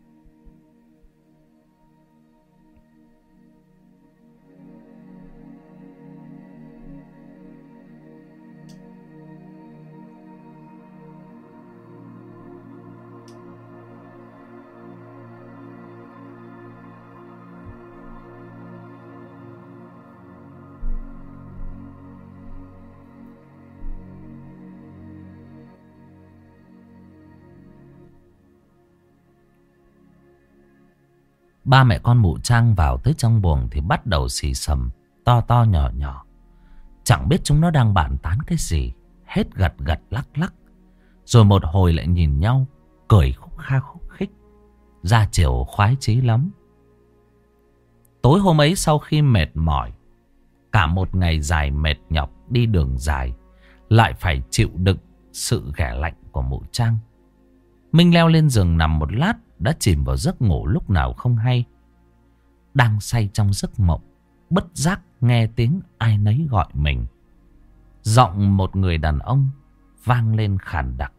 Ba mẹ con mụ Trang vào tới trong buồng thì bắt đầu xì xầm, to to nhỏ nhỏ. Chẳng biết chúng nó đang bàn tán cái gì, hết gật gật lắc lắc. Rồi một hồi lại nhìn nhau, cười khúc kha khúc khích, ra chiều khoái chí lắm. Tối hôm ấy sau khi mệt mỏi, cả một ngày dài mệt nhọc đi đường dài, lại phải chịu đựng sự ghẻ lạnh của mụ Trang, Minh leo lên giường nằm một lát, đã chìm vào giấc ngủ lúc nào không hay. đang say trong giấc mộng, bất giác nghe tiếng ai nấy gọi mình. Giọng một người đàn ông vang lên khàn đặc.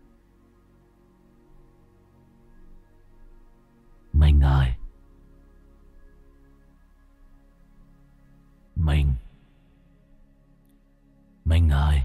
Mình ơi! Mình ơi!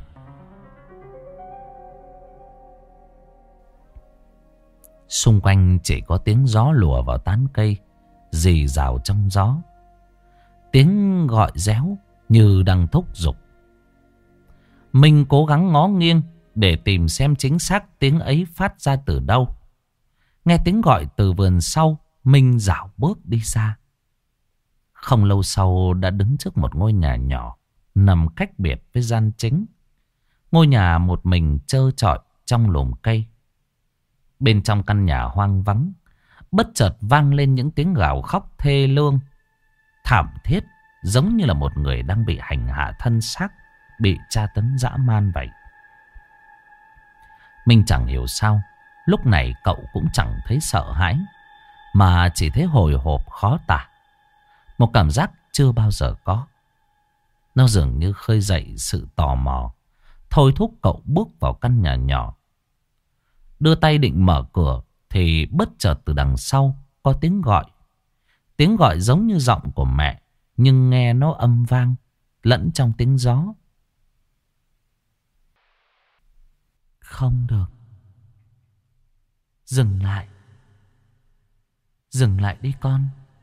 Xung quanh chỉ có tiếng gió lùa vào tán cây, rì rào trong gió. Tiếng gọi réo như đang thúc giục. Mình cố gắng ngó nghiêng để tìm xem chính xác tiếng ấy phát ra từ đâu. Nghe tiếng gọi từ vườn sau, Minh dạo bước đi xa. Không lâu sau đã đứng trước một ngôi nhà nhỏ nằm cách biệt với gian chính. Ngôi nhà một mình trơ trọi trong lùm cây. Bên trong căn nhà hoang vắng, bất chợt vang lên những tiếng gào khóc thê lương, thảm thiết, giống như là một người đang bị hành hạ thân xác, bị tra tấn dã man vậy. Mình chẳng hiểu sao, lúc này cậu cũng chẳng thấy sợ hãi, mà chỉ thấy hồi hộp khó tả. Một cảm giác chưa bao giờ có. Nó dường như khơi dậy sự tò mò, thôi thúc cậu bước vào căn nhà nhỏ. Đưa tay định mở cửa thì bất chợt từ đằng sau có tiếng gọi. Tiếng gọi giống như giọng của mẹ, nhưng nghe nó âm vang lẫn trong tiếng gió. Không được. Dừng lại. Dừng lại đi con.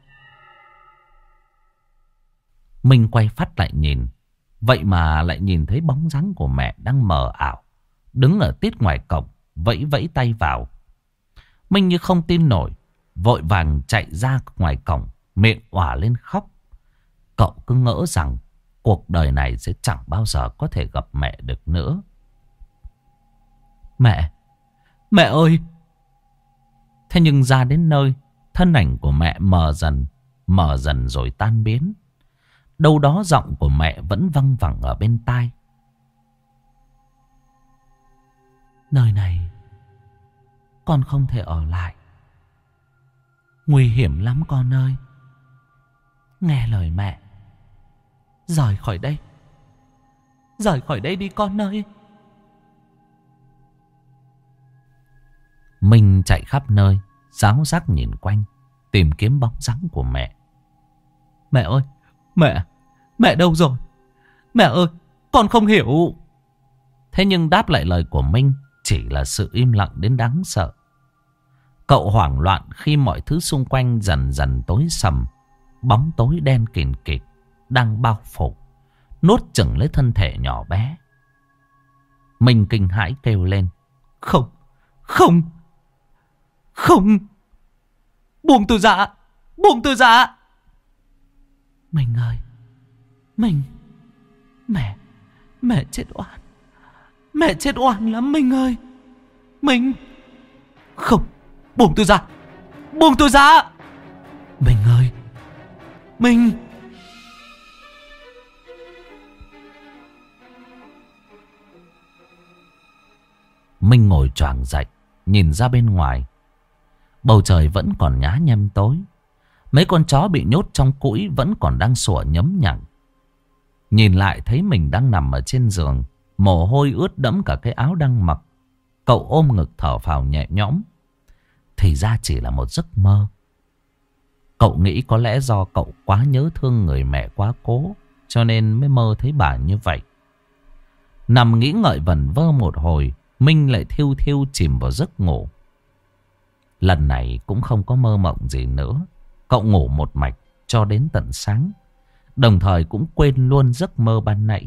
Mình quay phát lại nhìn. Vậy mà lại nhìn thấy bóng dáng của mẹ đang mờ ảo, đứng ở tít ngoài cổng, vẫy vẫy tay vào. Mình như không tin nổi, vội vàng chạy ra ngoài cổng, miệng òa lên khóc. Cậu cứ ngỡ rằng cuộc đời này sẽ chẳng bao giờ có thể gặp mẹ được nữa. Mẹ! Mẹ ơi! Thế nhưng ra đến nơi, thân ảnh của mẹ mờ dần rồi tan biến. Đâu đó giọng của mẹ vẫn văng vẳng ở bên tai. Nơi này con không thể ở lại. Nguy hiểm lắm con ơi. Nghe lời mẹ. Rời khỏi đây. Rời khỏi đây đi con ơi. Mình chạy khắp nơi, ráo rác nhìn quanh, tìm kiếm bóng dáng của mẹ. Mẹ ơi! Mẹ! Mẹ đâu rồi? Mẹ ơi! Con không hiểu. Thế nhưng đáp lại lời của Minh chỉ là sự im lặng đến đáng sợ. Cậu hoảng loạn khi mọi thứ xung quanh dần dần tối sầm. Bóng tối đen kìn kịt đang bao phủ, nuốt chửng lấy thân thể nhỏ bé. Minh kinh hãi kêu lên. Không! Không! Không! Buông tôi ra! Buông tôi ra! Mình ơi! Mình! Mẹ chết oan! Mẹ chết oan lắm Minh ơi! Mình! Không! Buông tôi ra! Buông tôi ra! Mình ơi! Mình! Minh ngồi choàng dậy, nhìn ra bên ngoài. Bầu trời vẫn còn nhá nhem tối. Mấy con chó bị nhốt trong cũi vẫn còn đang sủa nhấm nhặng. Nhìn lại thấy mình đang nằm ở trên giường, mồ hôi ướt đẫm cả cái áo đang mặc. Cậu ôm ngực thở phào nhẹ nhõm. Thì ra chỉ là một giấc mơ. Cậu nghĩ có lẽ do cậu quá nhớ thương người mẹ quá cố, cho nên mới mơ thấy bà như vậy. Nằm nghĩ ngợi vẩn vơ một hồi, Minh lại thiêu thiêu chìm vào giấc ngủ. Lần này cũng không có mơ mộng gì nữa. Cậu ngủ một mạch cho đến tận sáng, đồng thời cũng quên luôn giấc mơ ban nãy.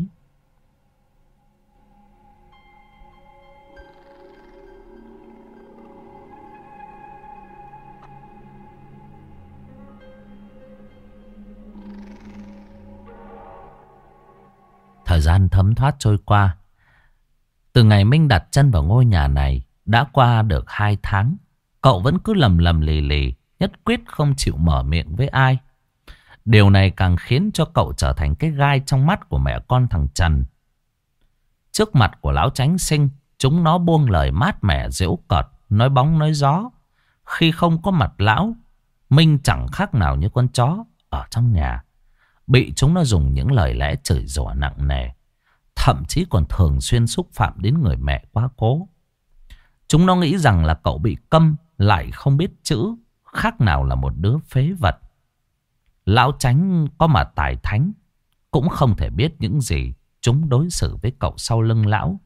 Thời gian thấm thoát trôi qua. Từ ngày Minh đặt chân vào ngôi nhà này đã qua được 2 tháng. Cậu vẫn cứ lầm lầm lì lì, nhất quyết không chịu mở miệng với ai. Điều này càng khiến cho cậu trở thành cái gai trong mắt của mẹ con thằng Trần. Trước mặt của lão Chánh Sinh, chúng nó buông lời mát mẻ giễu cợt, nói bóng nói gió. Khi không có mặt lão, Minh chẳng khác nào như con chó ở trong nhà. Bị chúng nó dùng những lời lẽ chửi rủa nặng nề. Thậm chí còn thường xuyên xúc phạm đến người mẹ quá cố. Chúng nó nghĩ rằng là cậu bị câm, lại không biết chữ, khác nào là một đứa phế vật. Lão Chánh có mà tài thánh cũng không thể biết những gì chúng đối xử với cậu sau lưng lão.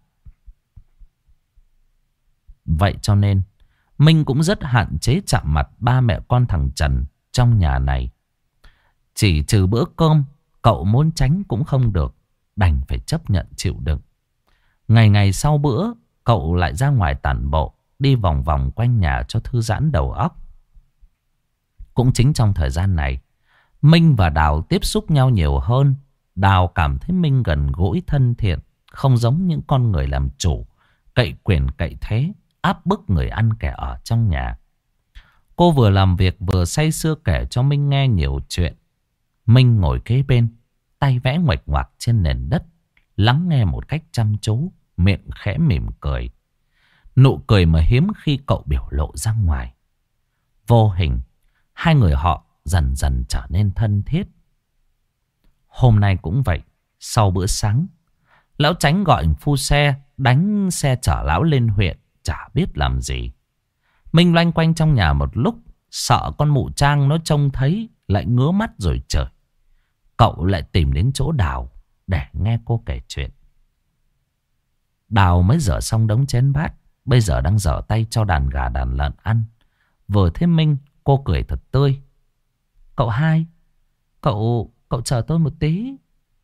Vậy cho nên Minh cũng rất hạn chế chạm mặt ba mẹ con thằng Trần trong nhà này. Chỉ trừ bữa cơm, cậu muốn tránh cũng không được, đành phải chấp nhận chịu đựng. Ngày ngày sau bữa, cậu lại ra ngoài tản bộ, đi vòng vòng quanh nhà cho thư giãn đầu óc. Cũng chính trong thời gian này, Minh và Đào tiếp xúc nhau nhiều hơn. Đào cảm thấy Minh gần gũi thân thiện, không giống những con người làm chủ, cậy quyền cậy thế, áp bức người ăn kẻ ở trong nhà. Cô vừa làm việc vừa say sưa kể cho Minh nghe nhiều chuyện. Minh ngồi kế bên, tay vẽ nguệch ngoạc trên nền đất, lắng nghe một cách chăm chú, miệng khẽ mỉm cười. Nụ cười mà hiếm khi cậu biểu lộ ra ngoài. Vô hình, hai người họ dần dần trở nên thân thiết. Hôm nay cũng vậy, sau bữa sáng, lão Chánh gọi phu xe đánh xe chở lão lên huyện, chả biết làm gì. Minh loanh quanh trong nhà một lúc, sợ con mụ Trang nó trông thấy lại ngứa mắt rồi trời. Cậu lại tìm đến chỗ Đào để nghe cô kể chuyện. Đào mới rửa xong đống chén bát, bây giờ đang giở tay cho đàn gà đàn lợn ăn. Vừa thấy Minh, cô cười thật tươi. Cậu hai, cậu chờ tôi một tí.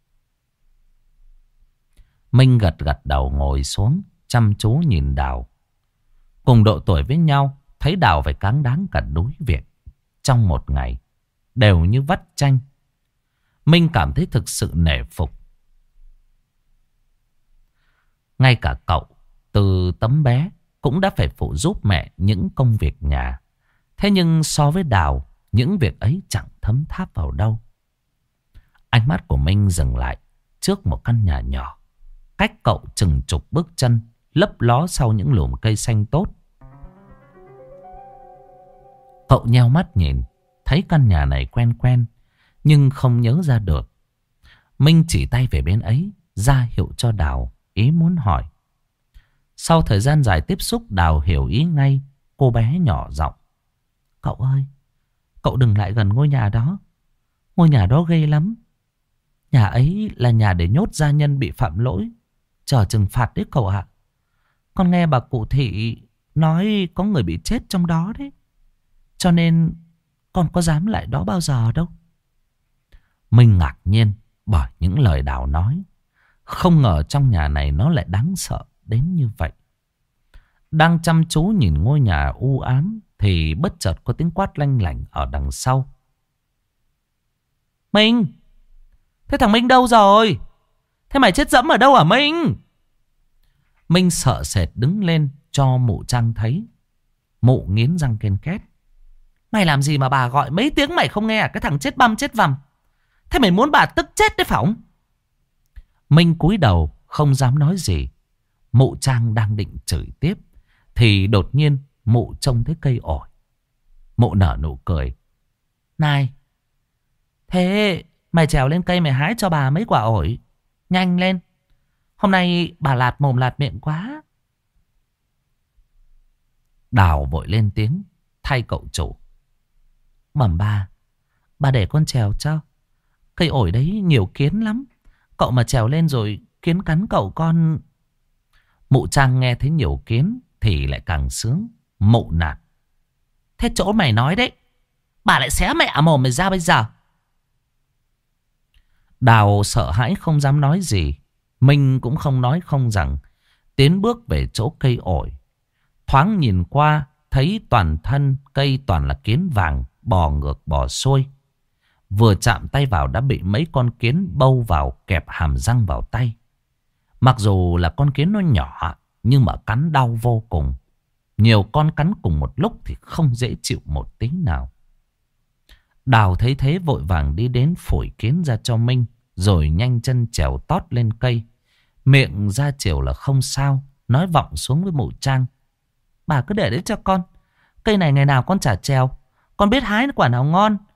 Minh gật gật đầu ngồi xuống, chăm chú nhìn Đào. Cùng độ tuổi với nhau, thấy Đào phải cáng đáng cả núi việc. Trong một ngày, đều như vắt chanh. Minh cảm thấy thực sự nể phục. Ngay cả cậu, từ tấm bé, cũng đã phải phụ giúp mẹ những công việc nhà. Thế nhưng so với Đào, những việc ấy chẳng thấm tháp vào đâu. Ánh mắt của Minh dừng lại trước một căn nhà nhỏ, cách cậu chừng chục bước chân, lấp ló sau những lùm cây xanh tốt. Cậu nheo mắt nhìn, thấy căn nhà này quen quen, nhưng không nhớ ra được. Minh chỉ tay về bên ấy, ra hiệu cho Đào, ý muốn hỏi. Sau thời gian dài tiếp xúc, Đào hiểu ý ngay. Cô bé nhỏ giọng. Cậu ơi, cậu đừng lại gần ngôi nhà đó. Ngôi nhà đó ghê lắm. Nhà ấy là nhà để nhốt gia nhân bị phạm lỗi, chờ trừng phạt đấy cậu ạ. Con nghe bà cụ Thị nói có người bị chết trong đó đấy. Cho nên con có dám lại đó bao giờ đâu. Minh ngạc nhiên bởi những lời Đào nói. Không ngờ trong nhà này nó lại đáng sợ đến như vậy. Đang chăm chú nhìn ngôi nhà u ám thì bất chợt có tiếng quát lanh lảnh ở đằng sau. Minh! Thế thằng Minh đâu rồi? Thế mày chết dẫm ở đâu hả Minh? Minh sợ sệt đứng lên cho mụ Trang thấy. Mụ nghiến răng ken két. Mày làm gì mà bà gọi mấy tiếng mày không nghe à? Cái thằng chết băm chết vằm. Thế mày muốn bà tức chết đấy phải không? Minh cúi đầu không dám nói gì. Mụ Trang đang định chửi tiếp thì đột nhiên mụ trông thấy cây ổi. Mụ nở nụ cười. Này, thế mày trèo lên cây mày hái cho bà mấy quả ổi. Nhanh lên. Hôm nay bà lạt mồm lạt miệng quá. Đào vội lên tiếng thay cậu chủ. Bẩm bà để con trèo cho. Cây ổi đấy nhiều kiến lắm. Cậu mà trèo lên rồi kiến cắn cậu con. Mụ Trang nghe thấy nhiều kiến thì lại càng sướng. Mụ nạt. Thế chỗ mày nói đấy, bà lại xé mẹ mồm mày ra bây giờ. Đào sợ hãi không dám nói gì. Minh cũng không nói không rằng, tiến bước về chỗ cây ổi. Thoáng nhìn qua thấy toàn thân cây toàn là kiến vàng, bò ngược bò xuôi. Vừa chạm tay vào đã bị mấy con kiến bâu vào, kẹp hàm răng vào tay. Mặc dù là con kiến nó nhỏ nhưng mà cắn đau vô cùng. Nhiều con cắn cùng một lúc thì không dễ chịu một tí nào. Đào thấy thế vội vàng đi đến phủi kiến ra cho Minh, rồi nhanh chân trèo tót lên cây. Miệng ra chiều là không sao, nói vọng xuống với mụ Trang. Bà cứ để đấy cho con. Cây này ngày nào con chả trèo. Con biết hái quả nào ngon.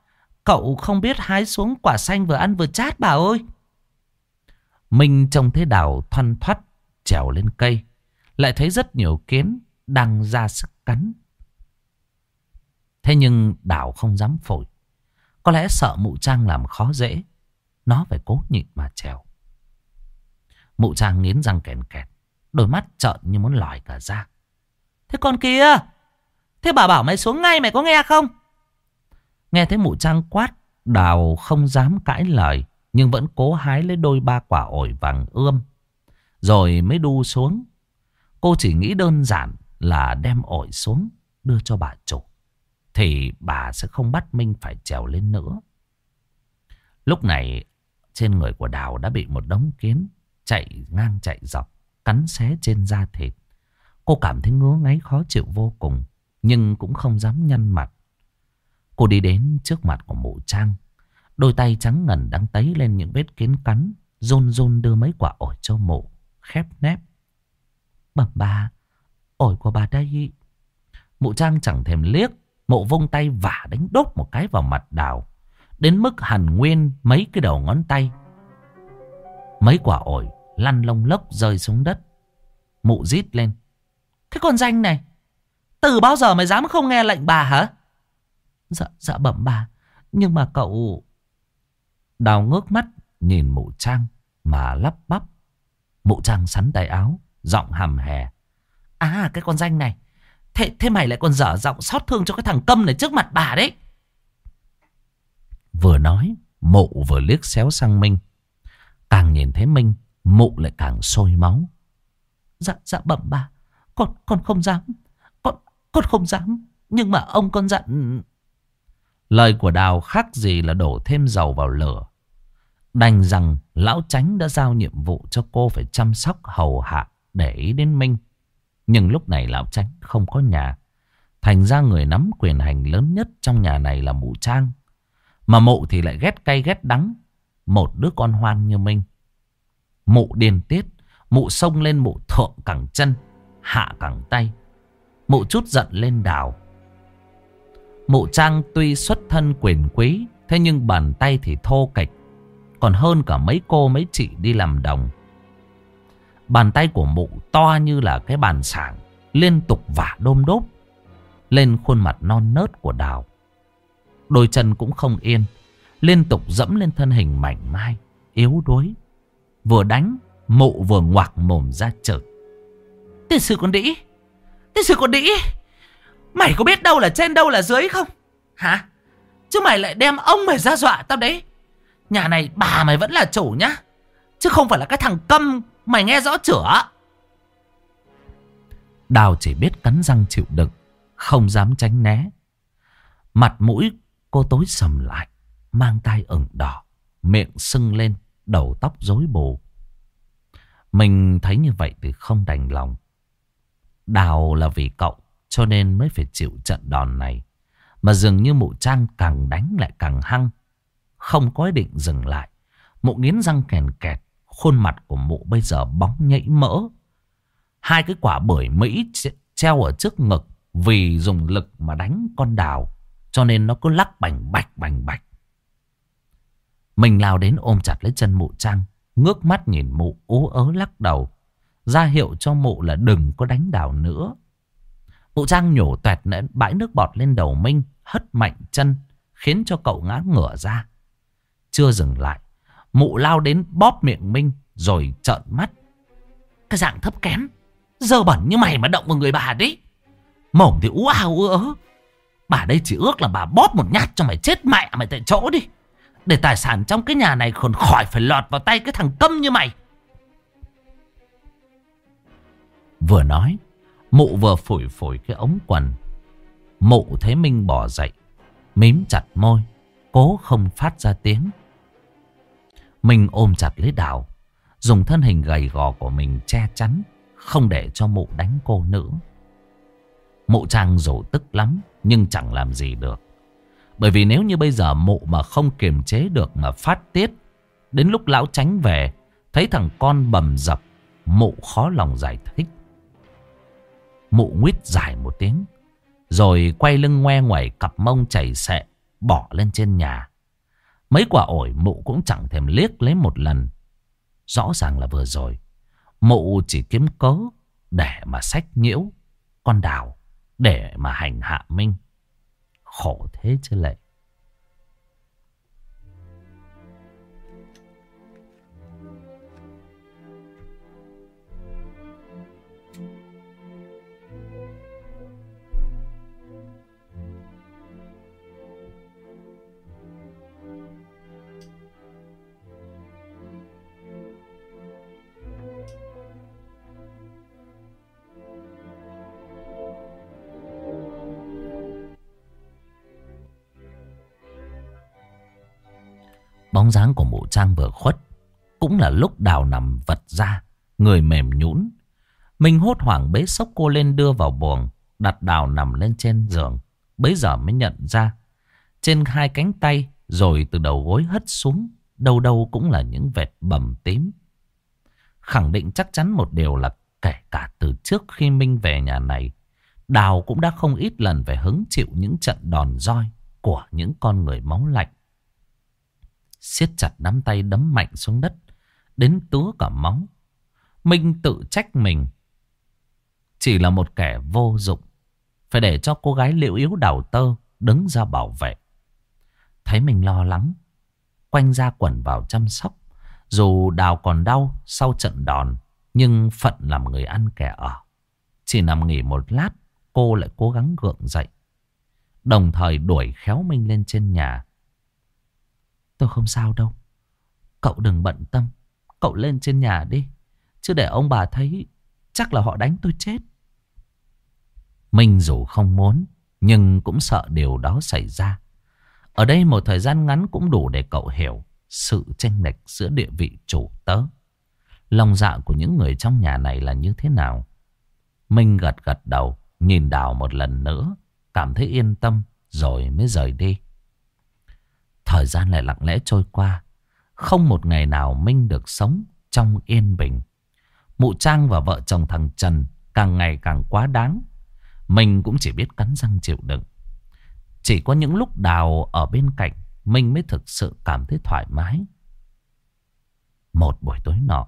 Cậu không biết hái xuống quả xanh vừa ăn vừa chát bà ơi. Minh trông thấy Đào thoăn thoắt trèo lên cây, lại thấy rất nhiều kiến đang ra sức cắn. Thế nhưng Đào không dám phổi. Có lẽ sợ mụ Trang làm khó dễ, nó phải cố nhịn mà trèo. Mụ Trang nghiến răng kèn kẹt, đôi mắt trợn như muốn lòi cả ra. Thế con kia, thế bà bảo mày xuống ngay, mày có nghe không? Nghe thấy mụ Trang quát, Đào không dám cãi lời, nhưng vẫn cố hái lấy đôi ba quả ổi vàng ươm, rồi mới đu xuống. Cô chỉ nghĩ đơn giản là đem ổi xuống đưa cho bà chủ, thì bà sẽ không bắt Minh phải trèo lên nữa. Lúc này trên người của Đào đã bị một đống kiến chạy ngang chạy dọc, cắn xé trên da thịt. Cô cảm thấy ngứa ngáy khó chịu vô cùng, nhưng cũng không dám nhăn mặt. Cô đi đến trước mặt của mụ Trang, đôi tay trắng ngần đang tấy lên những vết kiến cắn, run run đưa mấy quả ổi cho mụ, khép nép. Bẩm bà, ổi của bà đây. Mụ Trang chẳng thèm liếc, mụ vung tay vả đánh đốt một cái vào mặt Đào, đến mức hằn nguyên mấy cái đầu ngón tay. Mấy quả ổi lăn lông lốc rơi xuống đất. Mụ rít lên. Cái con danh này, từ bao giờ mày dám không nghe lệnh bà hả? Dạ bẩm bà, nhưng mà cậu... Đào ngước mắt nhìn mụ Trang mà lắp bắp. Mụ Trang sắn tay áo, giọng hầm hè. À, cái con danh này, thế mày lại còn dở giọng xót thương cho cái thằng câm này trước mặt bà đấy. Vừa nói, mụ vừa liếc xéo sang Minh. Càng nhìn thấy Minh, mụ lại càng sôi máu. Dạ bẩm bà, con không dám. Con không dám, nhưng mà ông con dặn. Lời của Đào khác gì là đổ thêm dầu vào lửa. Đành rằng lão Chánh đã giao nhiệm vụ cho cô phải chăm sóc hầu hạ, để ý đến Minh. Nhưng lúc này lão Chánh không có nhà, thành ra người nắm quyền hành lớn nhất trong nhà này là mụ Trang. Mà mụ thì lại ghét cay ghét đắng một đứa con hoang như Minh. Mụ điên tiết, mụ xông lên, mụ thượng cẳng chân, hạ cẳng tay. Mụ trút giận lên Đào. Mụ Trang tuy xuất thân quyền quý, thế nhưng bàn tay thì thô kệch, còn hơn cả mấy cô mấy chị đi làm đồng. Bàn tay của mụ to như là cái bàn sảng, liên tục vả đôm đốp lên khuôn mặt non nớt của Đào. Đôi chân cũng không yên, liên tục dẫm lên thân hình mảnh mai, yếu đuối. Vừa đánh, mụ vừa ngoạc mồm ra chửi. Tiền sư con đĩ, tiền sư con đĩ, mày có biết đâu là trên đâu là dưới không? Hả? Chứ mày lại đem ông mày ra dọa tao đấy. Nhà này bà mày vẫn là chủ nhá, chứ không phải là cái thằng câm, mày nghe rõ chửa. Đào chỉ biết cắn răng chịu đựng, không dám tránh né. Mặt mũi cô tối sầm lại, mang tai ửng đỏ, miệng sưng lên, đầu tóc rối bù. Mình thấy như vậy thì không đành lòng. Đào là vì cậu cho nên mới phải chịu trận đòn này. Mà dường như mụ Trang càng đánh lại càng hăng, không có ý định dừng lại. Mụ nghiến răng kèn kẹt, khuôn mặt của mụ bây giờ bóng nhảy mỡ. Hai cái quả bưởi Mỹ treo ở trước ngực vì dùng lực mà đánh con Đào, cho nên nó cứ lắc bành bạch bành bạch. Mình lao đến ôm chặt lấy chân mụ Trang, ngước mắt nhìn mụ ú ớ lắc đầu, ra hiệu cho mụ là đừng có đánh Đào nữa. Mụ Trang nhổ toẹt bãi nước bọt lên đầu Minh, hất mạnh chân, khiến cho cậu ngã ngửa ra. Chưa dừng lại, mụ lao đến bóp miệng Minh rồi trợn mắt. Cái dạng thấp kém, dơ bẩn như mày mà động vào người bà đấy. Mồm thì ú ào ú ớ. Bà đây chỉ ước là bà bóp một nhát cho mày chết mẹ mày tại chỗ đi, để tài sản trong cái nhà này còn khỏi phải lọt vào tay cái thằng câm như mày. Vừa nói, mụ vừa phủi phủi cái ống quần. Mụ thấy Minh bỏ dậy, mím chặt môi, cố không phát ra tiếng. Minh ôm chặt lấy Đào, dùng thân hình gầy gò của mình che chắn, không để cho mụ đánh cô nữa. Mụ Trang dù tức lắm nhưng chẳng làm gì được. Bởi vì nếu như bây giờ mụ mà không kiềm chế được mà phát tiết, đến lúc lão Chánh về thấy thằng con bầm dập, mụ khó lòng giải thích. Mụ nguýt dài một tiếng, rồi quay lưng ngoe ngoẩy cặp mông chảy xệ, bỏ lên trên nhà, Mấy quả ổi mụ cũng chẳng thèm liếc lấy một lần. Rõ ràng là vừa rồi mụ chỉ kiếm cớ để mà xách nhiễu con Đào, để mà hành hạ Minh. Khổ thế chứ lệ. Bóng dáng của mụ Trang vừa khuất, cũng là lúc Đào nằm vật ra, người mềm nhũn. Mình hốt hoảng bế xốc cô lên đưa vào buồng, đặt Đào nằm lên trên giường. Bấy giờ mới nhận ra, trên hai cánh tay rồi từ đầu gối hất xuống, đâu đâu cũng là những vệt bầm tím. Khẳng định chắc chắn một điều là kể cả từ trước khi Minh về nhà này, Đào cũng đã không ít lần phải hứng chịu những trận đòn roi của những con người máu lạnh. Siết chặt nắm tay đấm mạnh xuống đất, đến túa cả máu. Minh tự trách mình chỉ là một kẻ vô dụng, phải để cho cô gái liễu yếu Đào Tơ đứng ra bảo vệ. Thấy mình lo lắng, quanh ra quẩn vào chăm sóc. Dù Đào còn đau sau trận đòn, nhưng phận làm người ăn kẻ ở. Chỉ nằm nghỉ một lát, cô lại cố gắng gượng dậy, đồng thời đuổi khéo Minh lên trên nhà. Tôi không sao đâu, cậu đừng bận tâm. Cậu lên trên nhà đi, chứ để ông bà thấy chắc là họ đánh tôi chết. Minh dù không muốn, nhưng cũng sợ điều đó xảy ra. Ở đây một thời gian ngắn cũng đủ để cậu hiểu sự chênh lệch giữa địa vị chủ tớ. Lòng dạ của những người trong nhà này là như thế nào. Minh gật gật đầu, nhìn Đào một lần nữa, cảm thấy yên tâm rồi mới rời đi. Thời gian lại lặng lẽ trôi qua. Không một ngày nào Minh được sống trong yên bình. Mụ Trang và vợ chồng thằng Trần càng ngày càng quá đáng. Minh cũng chỉ biết cắn răng chịu đựng. Chỉ có những lúc Đào ở bên cạnh, Minh mới thực sự cảm thấy thoải mái. Một buổi tối nọ,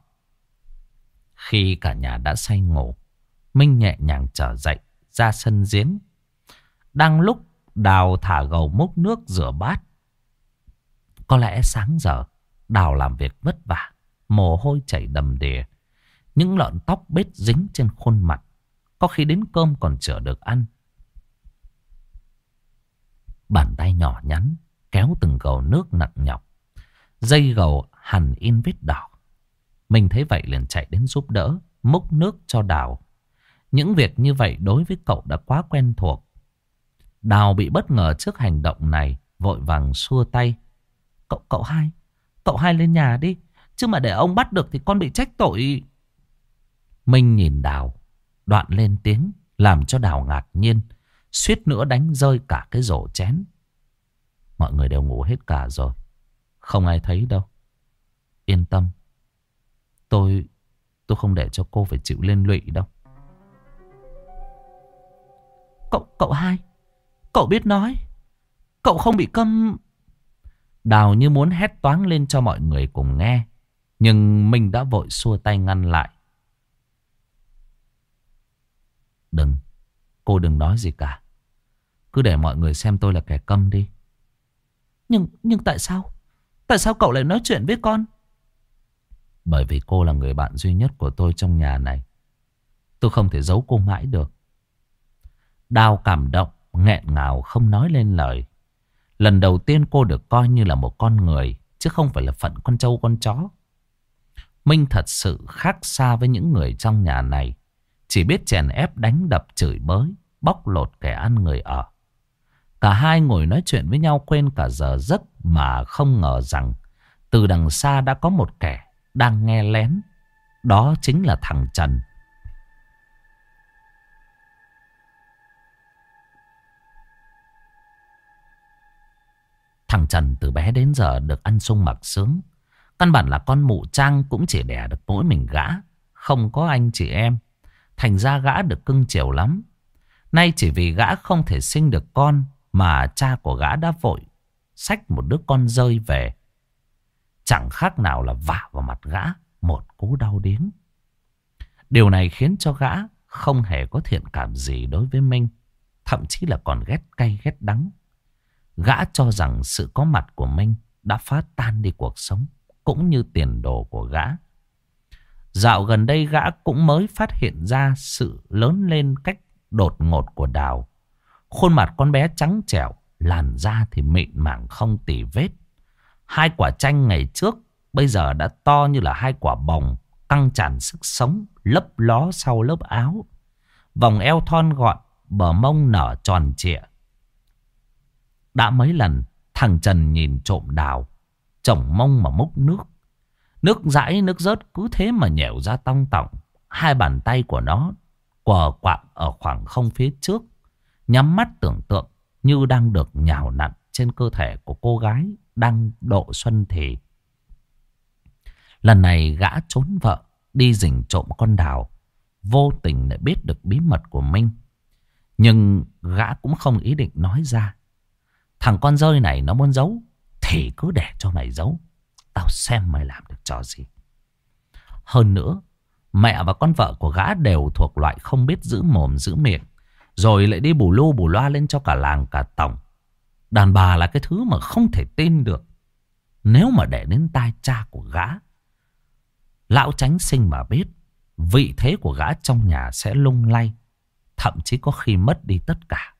khi cả nhà đã say ngủ, Minh nhẹ nhàng trở dậy ra sân giếng. Đang lúc Đào thả gầu múc nước rửa bát. Có lẽ sáng giờ Đào làm việc vất vả, mồ hôi chảy đầm đìa, những lọn tóc bết dính trên khuôn mặt. Có khi đến cơm còn chưa được ăn. Bàn tay nhỏ nhắn kéo từng gầu nước nặng nhọc, dây gầu hằn in vết đỏ. Mình thấy vậy liền chạy đến giúp đỡ, múc nước cho Đào. Những việc như vậy đối với cậu đã quá quen thuộc. Đào bị bất ngờ trước hành động này, vội vàng xua tay. Cậu hai lên nhà đi, chứ mà để ông bắt được thì con bị trách tội. Minh nhìn Đào, đoạn lên tiếng, làm cho Đào ngạc nhiên, suýt nữa đánh rơi cả cái rổ chén. Mọi người đều ngủ hết cả rồi, không ai thấy đâu. Yên tâm, tôi không để cho cô phải chịu liên lụy đâu. Cậu hai, cậu biết nói, cậu không bị câm. Đào như muốn hét toáng lên cho mọi người cùng nghe, nhưng Minh đã vội xua tay ngăn lại. Cô đừng nói gì cả. Cứ để mọi người xem tôi là kẻ câm đi. Nhưng tại sao? Tại sao cậu lại nói chuyện với con? Bởi vì cô là người bạn duy nhất của tôi trong nhà này. Tôi không thể giấu cô mãi được. Đào cảm động, nghẹn ngào không nói lên lời. Lần đầu tiên cô được coi như là một con người, chứ không phải là phận con trâu con chó. Minh thật sự khác xa với những người trong nhà này. Chỉ biết chèn ép đánh đập chửi bới, bóc lột kẻ ăn người ở. Cả hai ngồi nói chuyện với nhau quên cả giờ giấc, mà không ngờ rằng từ đằng xa đã có một kẻ đang nghe lén. Đó chính là thằng Trần. Thằng Trần từ bé đến giờ được ăn sung mặc sướng. Căn bản là con mụ Trang cũng chỉ đẻ được mỗi mình gã, không có anh chị em. Thành ra gã được cưng chiều lắm. Nay chỉ vì gã không thể sinh được con mà cha của gã đã vội xách một đứa con rơi về. Chẳng khác nào là vả vào mặt gã một cú đau điếng. Điều này khiến cho gã không hề có thiện cảm gì đối với Minh. Thậm chí là còn ghét cay ghét đắng. Gã cho rằng sự có mặt của Minh đã phá tan đi cuộc sống cũng như tiền đồ của gã. Dạo gần đây gã cũng mới phát hiện ra sự lớn lên cách đột ngột của Đào. Khuôn mặt con bé trắng trẻo, làn da thì mịn màng không tì vết. Hai quả chanh ngày trước bây giờ đã to như là hai quả bồng, căng tràn sức sống, lấp ló sau lớp áo. Vòng eo thon gọn, bờ mông nở tròn trịa. Đã mấy lần thằng Trần nhìn trộm Đào, chổng mông mà múc nước. Nước dãi nước rớt cứ thế mà nhẻo ra tong tọng. Hai bàn tay của nó quờ quạng ở khoảng không phía trước, nhắm mắt tưởng tượng như đang được nhào nặn trên cơ thể của cô gái đang độ xuân thì. Lần này gã trốn vợ đi rình trộm con Đào, vô tình lại biết được bí mật của Minh. Nhưng gã cũng không ý định nói ra. Thằng con rơi này nó muốn giấu thì cứ để cho mày giấu, tao xem mày làm được trò gì. Hơn nữa, mẹ và con vợ của gã đều thuộc loại không biết giữ mồm giữ miệng, rồi lại đi bù lu bù loa lên cho cả làng cả tổng. Đàn bà là cái thứ mà không thể tin được. Nếu mà để đến tai cha của gã, lão Chánh Sinh mà biết, vị thế của gã trong nhà sẽ lung lay, thậm chí có khi mất đi tất cả.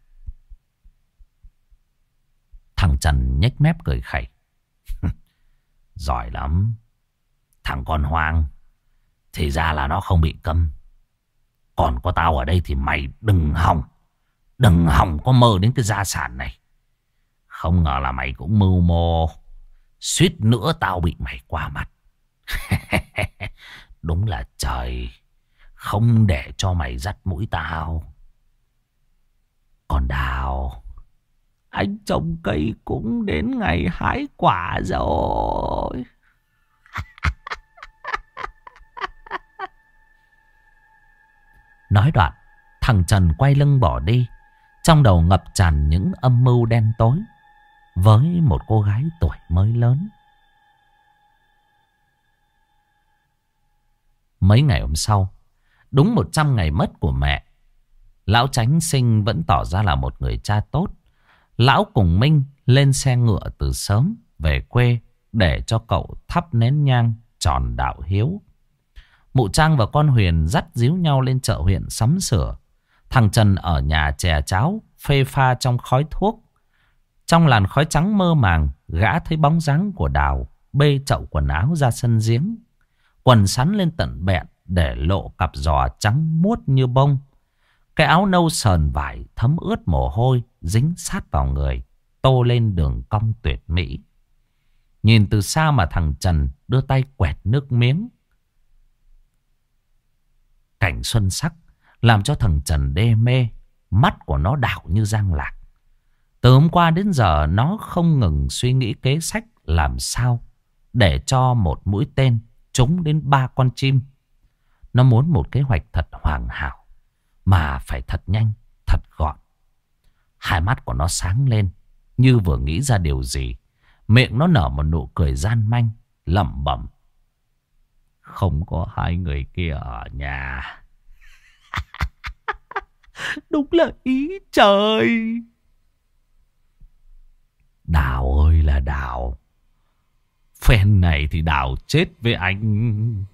Thằng Trần nhếch mép cười khẩy. Giỏi lắm. Thằng con hoang thì ra là nó không bị câm. Còn có tao ở đây thì mày đừng hòng. Đừng hòng có mơ đến cái gia sản này. Không ngờ là mày cũng mưu mô. Suýt nữa tao bị mày qua mặt. Đúng là trời không để cho mày dắt mũi tao. Còn Đào, anh trồng cây cũng đến ngày hái quả rồi. Nói đoạn, thằng Trần quay lưng bỏ đi. Trong đầu ngập tràn những âm mưu đen tối với một cô gái tuổi mới lớn. Mấy ngày hôm sau, đúng 100 ngày mất của mẹ, lão Chánh Sinh vẫn tỏ ra là một người cha tốt. Lão cùng Minh lên xe ngựa từ sớm về quê để cho cậu thắp nén nhang tròn đạo hiếu. Mụ Trang và con Huyền dắt díu nhau lên chợ huyện sắm sửa. Thằng Trần ở nhà chè cháo phê pha trong khói thuốc. Trong làn khói trắng mơ màng, gã thấy bóng dáng của Đào bê chậu quần áo ra sân giếng. Quần sắn lên tận bẹn để lộ cặp giò trắng muốt như bông. Cái áo nâu sờn vải thấm ướt mồ hôi dính sát vào người, tô lên đường cong tuyệt mỹ. Nhìn từ xa mà thằng Trần đưa tay quẹt nước miếng. Cảnh xuân sắc làm cho thằng Trần đê mê, mắt của nó đảo như giang lạc. Từ hôm qua đến giờ nó không ngừng suy nghĩ kế sách làm sao để cho một mũi tên trúng đến 3 con chim. Nó muốn một kế hoạch thật hoàn hảo, mà phải thật nhanh, thật gọn. Hai mắt của nó sáng lên như vừa nghĩ ra điều gì. Miệng nó nở một nụ cười gian manh, lẩm bẩm. Không có hai người kia ở nhà. Đúng là ý trời. Đào ơi là Đào. Phen này thì Đào chết với anh.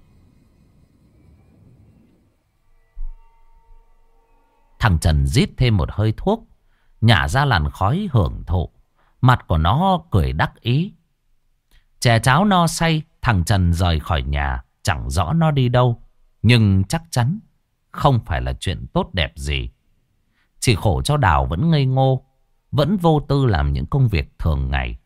Thằng Trần rít thêm một hơi thuốc, nhả ra làn khói hưởng thụ. Mặt của nó cười đắc ý. Chè cháo no say, thằng Trần rời khỏi nhà. Chẳng rõ nó đi đâu, nhưng chắc chắn không phải là chuyện tốt đẹp gì. Chỉ khổ cho Đào vẫn ngây ngô, vẫn vô tư làm những công việc thường ngày.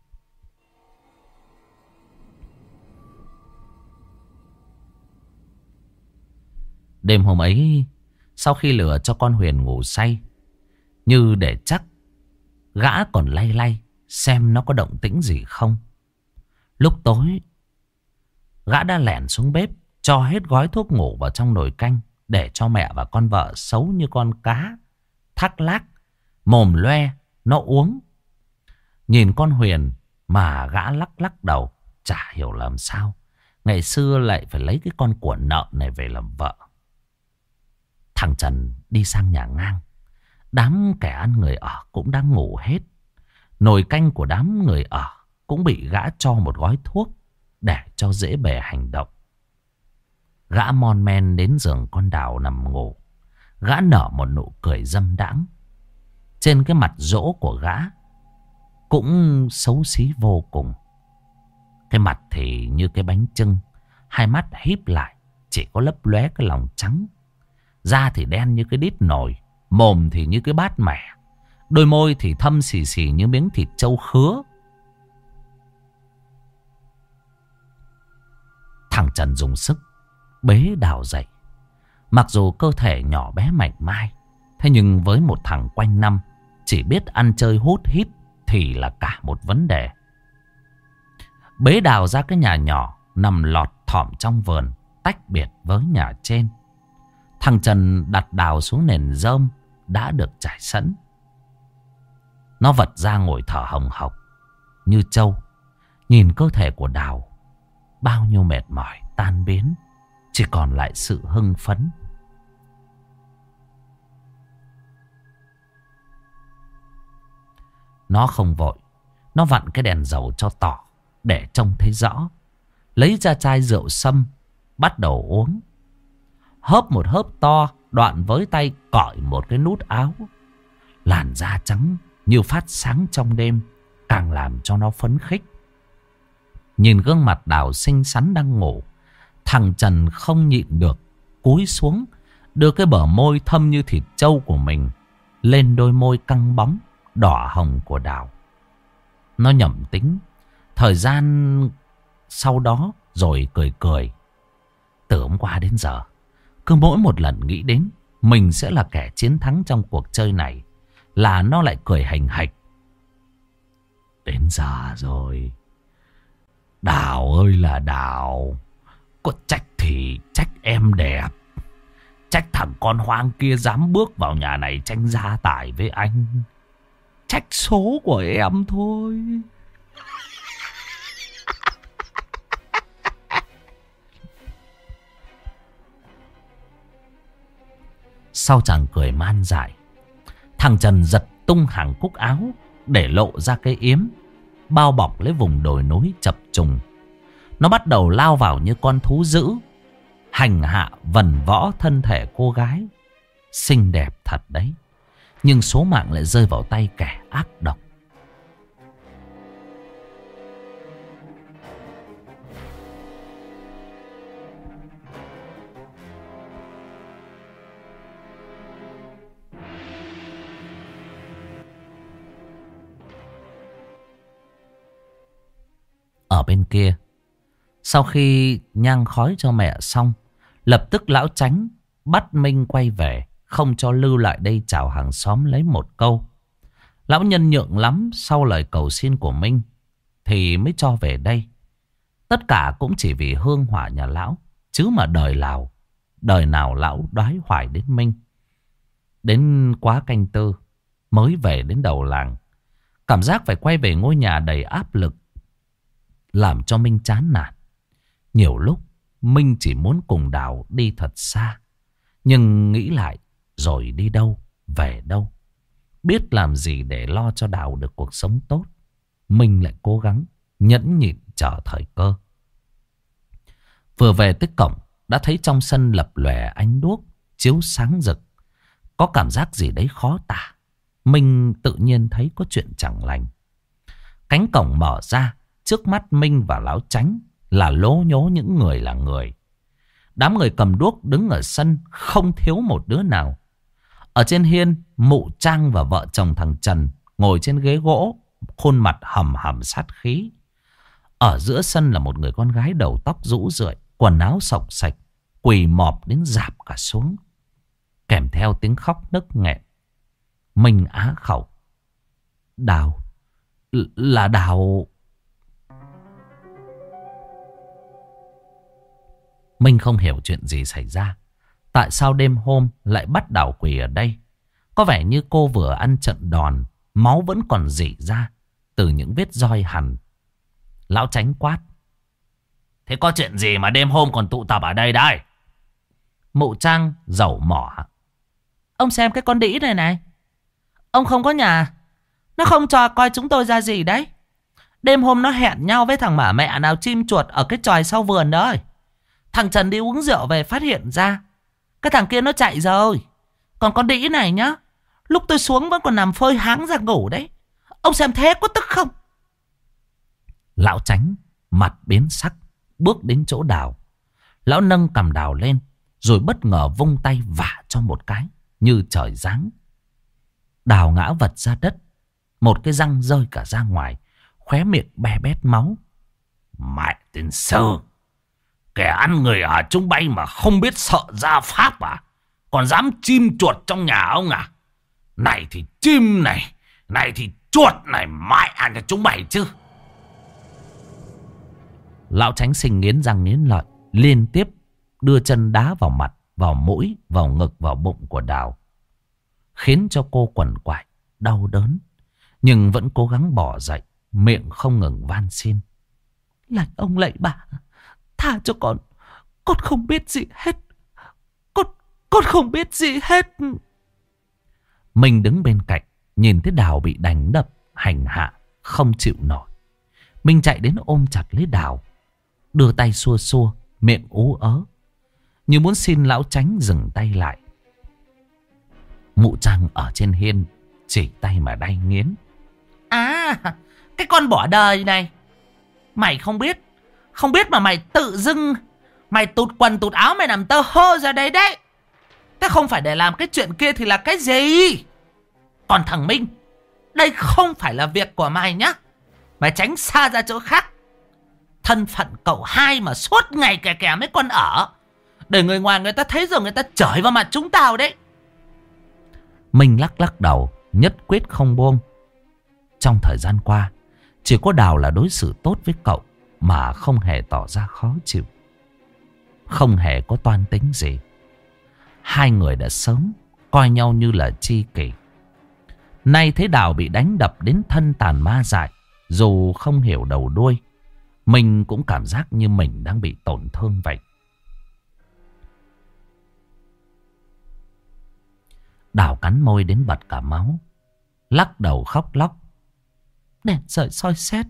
Đêm hôm ấy, sau khi lừa cho con Huyền ngủ say, như để chắc, gã còn lay lay xem nó có động tĩnh gì không. Lúc tối, gã đã lẻn xuống bếp, cho hết gói thuốc ngủ vào trong nồi canh, để cho mẹ và con vợ xấu như con cá thác lác, mồm loe, nó uống. Nhìn con Huyền mà gã lắc lắc đầu, chả hiểu làm sao ngày xưa lại phải lấy cái con của nợ này về làm vợ. Thằng Trần đi sang nhà ngang. Đám kẻ ăn người ở cũng đang ngủ hết. Nồi canh của đám người ở cũng bị gã cho một gói thuốc để cho dễ bề hành động. Gã mon men đến giường con Đào nằm ngủ. Gã nở một nụ cười dâm đãng. Trên cái mặt rỗ của gã cũng xấu xí vô cùng. Cái mặt thì như cái bánh chưng, hai mắt híp lại, chỉ có lấp lóe cái lòng trắng. Da thì đen như cái đít nồi, mồm thì như cái bát mẻ, đôi môi thì thâm xì xì như miếng thịt trâu khứa. Thằng Trần dùng sức bế Đào dậy. Mặc dù cơ thể nhỏ bé mảnh mai, thế nhưng với một thằng quanh năm chỉ biết ăn chơi hút hít thì là cả một vấn đề. Bế Đào ra cái nhà nhỏ nằm lọt thỏm trong vườn, tách biệt với nhà trên. Thằng Trần đặt Đào xuống nền rơm đã được trải sẵn. Nó vật ra ngồi thở hồng hộc như trâu. Nhìn cơ thể của Đào, bao nhiêu mệt mỏi tan biến, chỉ còn lại sự hưng phấn. Nó không vội. Nó vặn cái đèn dầu cho tỏ để trông thấy rõ. Lấy ra chai rượu sâm, bắt đầu uống. Hớp một hớp to, đoạn với tay cởi một cái nút áo. Làn da trắng như phát sáng trong đêm, càng làm cho nó phấn khích. Nhìn gương mặt Đào xinh xắn đang ngủ, thằng Trần không nhịn được, cúi xuống, đưa cái bờ môi thâm như thịt trâu của mình lên đôi môi căng bóng, đỏ hồng của Đào. Nó nhẩm tính thời gian sau đó rồi cười cười. Từ hôm qua đến giờ, cứ mỗi một lần nghĩ đến mình sẽ là kẻ chiến thắng trong cuộc chơi này là nó lại cười hành hạch. Đến giờ rồi. Đào ơi là Đào. Có trách thì trách em đẹp. Trách thằng con hoang kia dám bước vào nhà này tranh gia tài với anh. Trách số của em thôi. Sau chàng cười man dại, thằng Trần giật tung hàng cúc áo để lộ ra cái yếm bao bọc lấy vùng đồi núi chập trùng. Nó bắt đầu lao vào như con thú dữ, hành hạ vần võ thân thể cô gái. Xinh đẹp thật đấy, nhưng số mạng lại rơi vào tay kẻ ác độc. Ở bên kia, sau khi nhang khói cho mẹ xong, lập tức lão Chánh bắt Minh quay về, không cho lưu lại đây chào hàng xóm lấy một câu. Lão nhân nhượng lắm, sau lời cầu xin của Minh thì mới cho về đây. Tất cả cũng chỉ vì hương hỏa nhà lão, chứ mà đời nào lão đoái hoài đến Minh. Đến quá canh tư mới về đến đầu làng. Cảm giác phải quay về ngôi nhà đầy áp lực làm cho Minh chán nản. Nhiều lúc Minh chỉ muốn cùng Đào đi thật xa, nhưng nghĩ lại rồi đi đâu, về đâu, biết làm gì để lo cho Đào được cuộc sống tốt, Minh lại cố gắng nhẫn nhịn chờ thời cơ. Vừa về tới cổng, đã thấy trong sân lập lòe ánh đuốc chiếu sáng rực. Có cảm giác gì đấy khó tả. Minh tự nhiên thấy có chuyện chẳng lành. Cánh cổng mở ra, trước mắt Minh và lão Chánh là lố nhố những người là người. Đám người cầm đuốc đứng ở sân không thiếu một đứa nào. Ở trên hiên, mụ Trang và vợ chồng thằng Trần ngồi trên ghế gỗ, khuôn mặt hầm hầm sát khí. Ở giữa sân là một người con gái đầu tóc rũ rượi, quần áo xộc xạch, quỳ mọp đến rạp cả xuống, kèm theo tiếng khóc nức nghẹn. Minh á khẩu. Đào, là Đào. Minh không hiểu chuyện gì xảy ra. Tại sao đêm hôm lại bắt Đào quỳ ở đây? Có vẻ như cô vừa ăn trận đòn, máu vẫn còn rỉ ra. từ những vết roi hằn. Lão Chánh quát: thế có chuyện gì mà đêm hôm còn tụ tập ở đây đây? Mụ Trang dẩu mỏ: ông xem cái con đĩ này này, ông không có nhà, nó không cho coi chúng tôi ra gì đấy. Đêm hôm nó hẹn nhau với thằng mả mẹ nào chim chuột ở cái chòi sau vườn đó. Thằng Trần đi uống rượu về phát hiện ra, cái thằng kia nó chạy rồi. Còn con đĩ này nhá, lúc tôi xuống vẫn còn nằm phơi háng ra ngủ đấy. Ông xem thế có tức không? Lão Chánh mặt biến sắc, bước đến chỗ Đào. Lão nâng cằm Đào lên, rồi bất ngờ vung tay vả cho một cái như trời giáng. Đào ngã vật ra đất, một cái răng rơi cả ra ngoài, khóe miệng be bét máu. Mẹ tên Sơ, kẻ ăn người ở chúng bay mà không biết sợ gia pháp à? Còn dám chim chuột trong nhà ông à? Này thì chim này, này thì chuột này, mẹ ăn cho chúng mày chứ. Lão Chánh Sinh nghiến răng nghiến lợi, liên tiếp đưa chân đá vào mặt, vào mũi, vào ngực, vào bụng của Đào, khiến cho cô quằn quại, đau đớn, nhưng vẫn cố gắng bỏ dậy, miệng không ngừng van xin: lạy ông lạy bà, tha cho con không biết gì hết, con không biết gì hết. Mình đứng bên cạnh, nhìn thấy Đào bị đánh đập, hành hạ, không chịu nổi. Mình chạy đến ôm chặt lấy Đào, đưa tay xua xua, miệng ú ớ, như muốn xin lão Chánh dừng tay lại. Mụ Trang ở trên hiên chỉ tay mà đay nghiến: à, cái con bỏ đời này, mày không biết mà mày tự dưng mày tụt quần tụt áo, mày nằm tơ hơ ra đây đấy. Thế không phải để làm cái chuyện kia thì là cái gì? Còn thằng Minh, đây không phải là việc của mày nhá. Mày tránh xa ra chỗ khác. Thân phận cậu hai mà suốt ngày kè kè mấy con ở, để người ngoài người ta thấy rồi người ta chửi vào mặt chúng tao đấy. Minh lắc lắc đầu, nhất quyết không buông. Trong thời gian qua, chỉ có Đào là đối xử tốt với cậu, mà không hề tỏ ra khó chịu, không hề có toan tính gì. Hai người đã sớm coi nhau như là tri kỷ. Nay thấy Đào bị đánh đập đến thân tàn ma dại, dù không hiểu đầu đuôi, mình cũng cảm giác như mình đang bị tổn thương vậy. Đào cắn môi đến bật cả máu, lắc đầu khóc lóc: đèn sợi soi xét,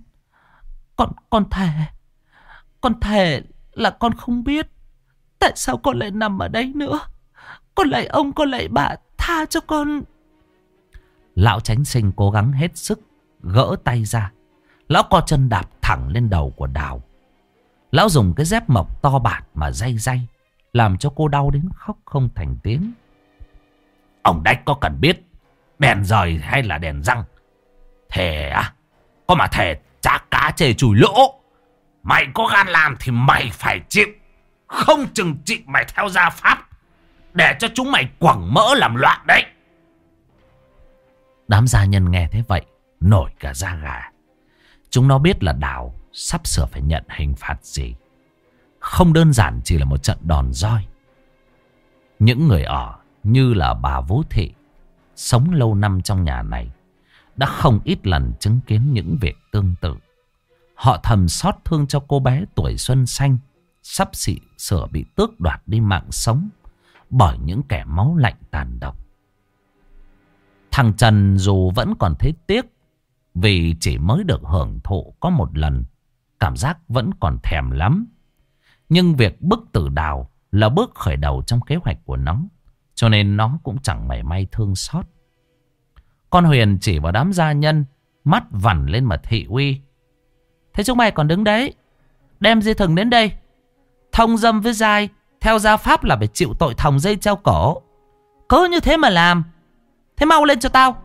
con thề là con không biết tại sao con lại nằm ở đây nữa. Con lạy ông, con lạy bà, tha cho con. Lão Chánh Sinh cố gắng hết sức gỡ tay ra. Lão co chân đạp thẳng lên đầu của Đào. Lão dùng cái dép mộc to bản mà day day, làm cho cô đau đến khóc không thành tiếng. Ông Đách có cần biết đèn rời hay là đèn răng? Thề à? Có mà thề chả cá chê chùi lỗ. Mày có gan làm thì mày phải chịu. Không chừng trị mày theo gia pháp, để cho chúng mày quẳng mỡ làm loạn đấy. Đám gia nhân nghe thế vậy nổi cả da gà. Chúng nó biết là Đào sắp sửa phải nhận hình phạt gì. Không đơn giản chỉ là một trận đòn roi. Những người ở như là bà Vũ Thị, sống lâu năm trong nhà này, đã không ít lần chứng kiến những việc tương tự. Họ thầm xót thương cho cô bé tuổi xuân xanh, sắp sửa bị tước đoạt đi mạng sống bởi những kẻ máu lạnh tàn độc. Thằng Trần dù vẫn còn thấy tiếc vì chỉ mới được hưởng thụ có một lần, cảm giác vẫn còn thèm lắm. Nhưng việc bức tử Đào là bước khởi đầu trong kế hoạch của nó, cho nên nó cũng chẳng mảy may thương xót. Con Huyền chỉ vào đám gia nhân, mắt vằn lên mà thị uy: thế chúng mày còn đứng đấy, đem dây thừng đến đây. Thông dâm với giai theo gia pháp là phải chịu tội thòng dây treo cổ. Cứ như thế mà làm, thế mau lên cho tao.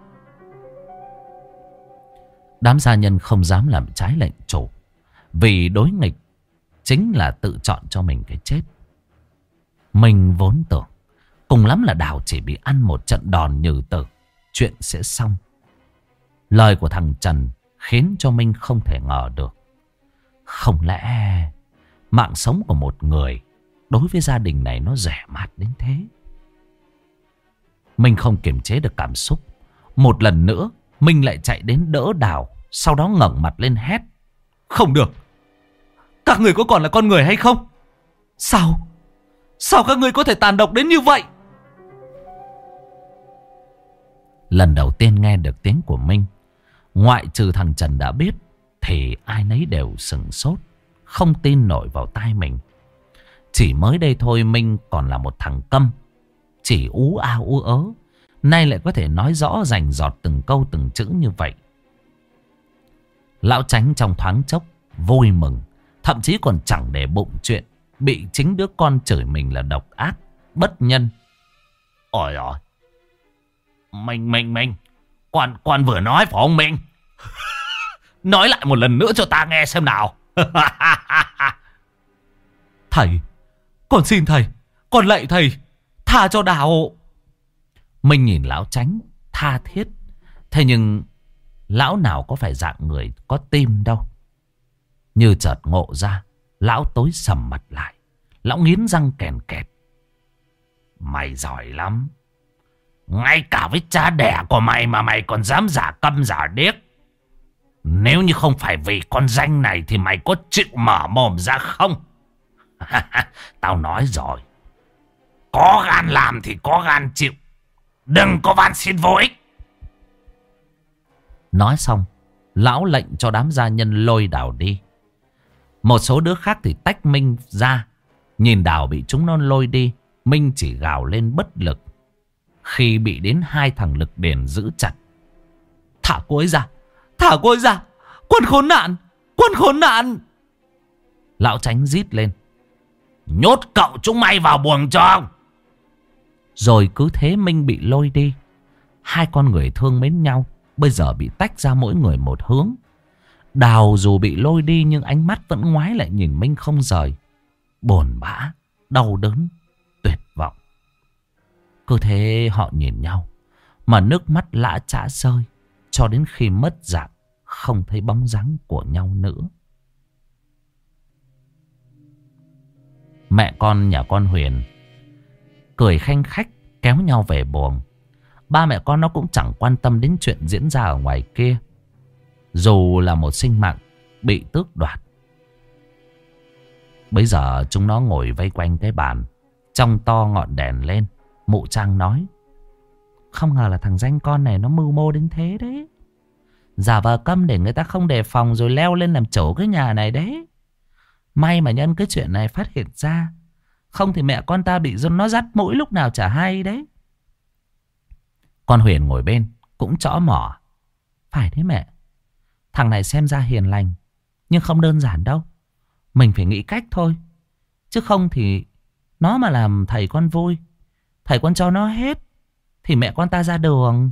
Đám gia nhân không dám làm trái lệnh chủ, vì đối nghịch chính là tự chọn cho mình cái chết. Mình vốn tưởng cùng lắm là Đào chỉ bị ăn một trận đòn nhừ tử, chuyện sẽ xong. Lời của thằng Trần khiến cho Minh không thể ngờ được. Không lẽ mạng sống của một người đối với gia đình này nó rẻ mạt đến thế? Minh không kiềm chế được cảm xúc. Một lần nữa Minh lại chạy đến đỡ Đào Sau đó ngẩng mặt lên hét. Không được. Các người có còn là con người hay không? Sao các người có thể tàn độc đến như vậy? Lần đầu tiên nghe được tiếng của Minh, ngoại trừ thằng Trần đã biết, thì ai nấy đều sửng sốt, không tin nổi vào tai mình. Chỉ mới đây thôi Minh còn là một thằng câm, chỉ ú a ú ớ, nay lại có thể nói rõ rành rọt từng câu từng chữ như vậy. Lão Chánh trong thoáng chốc vui mừng, thậm chí còn chẳng để bụng chuyện bị chính đứa con chửi mình là độc ác, bất nhân. Ôi ôi, Minh, con vừa nói phải không Minh? Nói lại một lần nữa cho ta nghe xem nào. Thầy, con xin thầy, con lạy thầy, tha cho Đào. Minh nhìn lão Chánh tha thiết. Thế nhưng lão nào có phải dạng người có tim đâu. Như chợt ngộ ra, lão tối sầm mặt lại. Lão nghiến răng kèn kẹt. Mày giỏi lắm. Ngay cả với cha đẻ của mày mà mày còn dám giả câm giả điếc. Nếu như không phải vì con danh này thì mày có chịu mở mồm ra không? Tao nói rồi. Có gan làm thì có gan chịu. Đừng có van xin vô ích. Nói xong, lão lệnh cho đám gia nhân lôi Đào đi. Một số đứa khác thì tách Minh ra. Nhìn Đào bị chúng nó lôi đi, Minh chỉ gào lên bất lực. Khi bị đến hai thằng Lực Điền giữ chặt. Thả cô ấy ra, thả cô ấy ra. Quân khốn nạn, quân khốn nạn. Lão Chánh rít lên. Nhốt cậu chúng mày vào buồng cho. Rồi cứ thế Minh bị lôi đi. Hai con người thương mến nhau bây giờ bị tách ra mỗi người một hướng. Đào dù bị lôi đi nhưng ánh mắt vẫn ngoái lại nhìn Minh không rời. Buồn bã, đau đớn, tuyệt vọng. Cứ thế họ nhìn nhau mà nước mắt lã chã rơi, cho đến khi mất dạng, không thấy bóng dáng của nhau nữa. Mẹ con nhà con Huyền cười khanh khách kéo nhau về buồng. Ba mẹ con nó cũng chẳng quan tâm đến chuyện diễn ra ở ngoài kia. Dù là một sinh mạng bị tước đoạt. Bây giờ chúng nó ngồi vây quanh cái bàn, trong to ngọn đèn lên. Mụ Trang nói. Không ngờ là thằng danh con này nó mưu mô đến thế đấy. Giả vờ câm để người ta không đề phòng rồi leo lên làm chủ cái nhà này đấy. May mà nhân cái chuyện này phát hiện ra. Không thì mẹ con ta bị nó dắt mũi lúc nào chả hay đấy. Con Huyền ngồi bên cũng chõ mỏ. Phải đấy mẹ. Thằng này xem ra hiền lành, nhưng không đơn giản đâu. Mình phải nghĩ cách thôi. Chứ không thì nó mà làm thầy con vui, thầy con cho nó hết, thì mẹ con ta ra đường.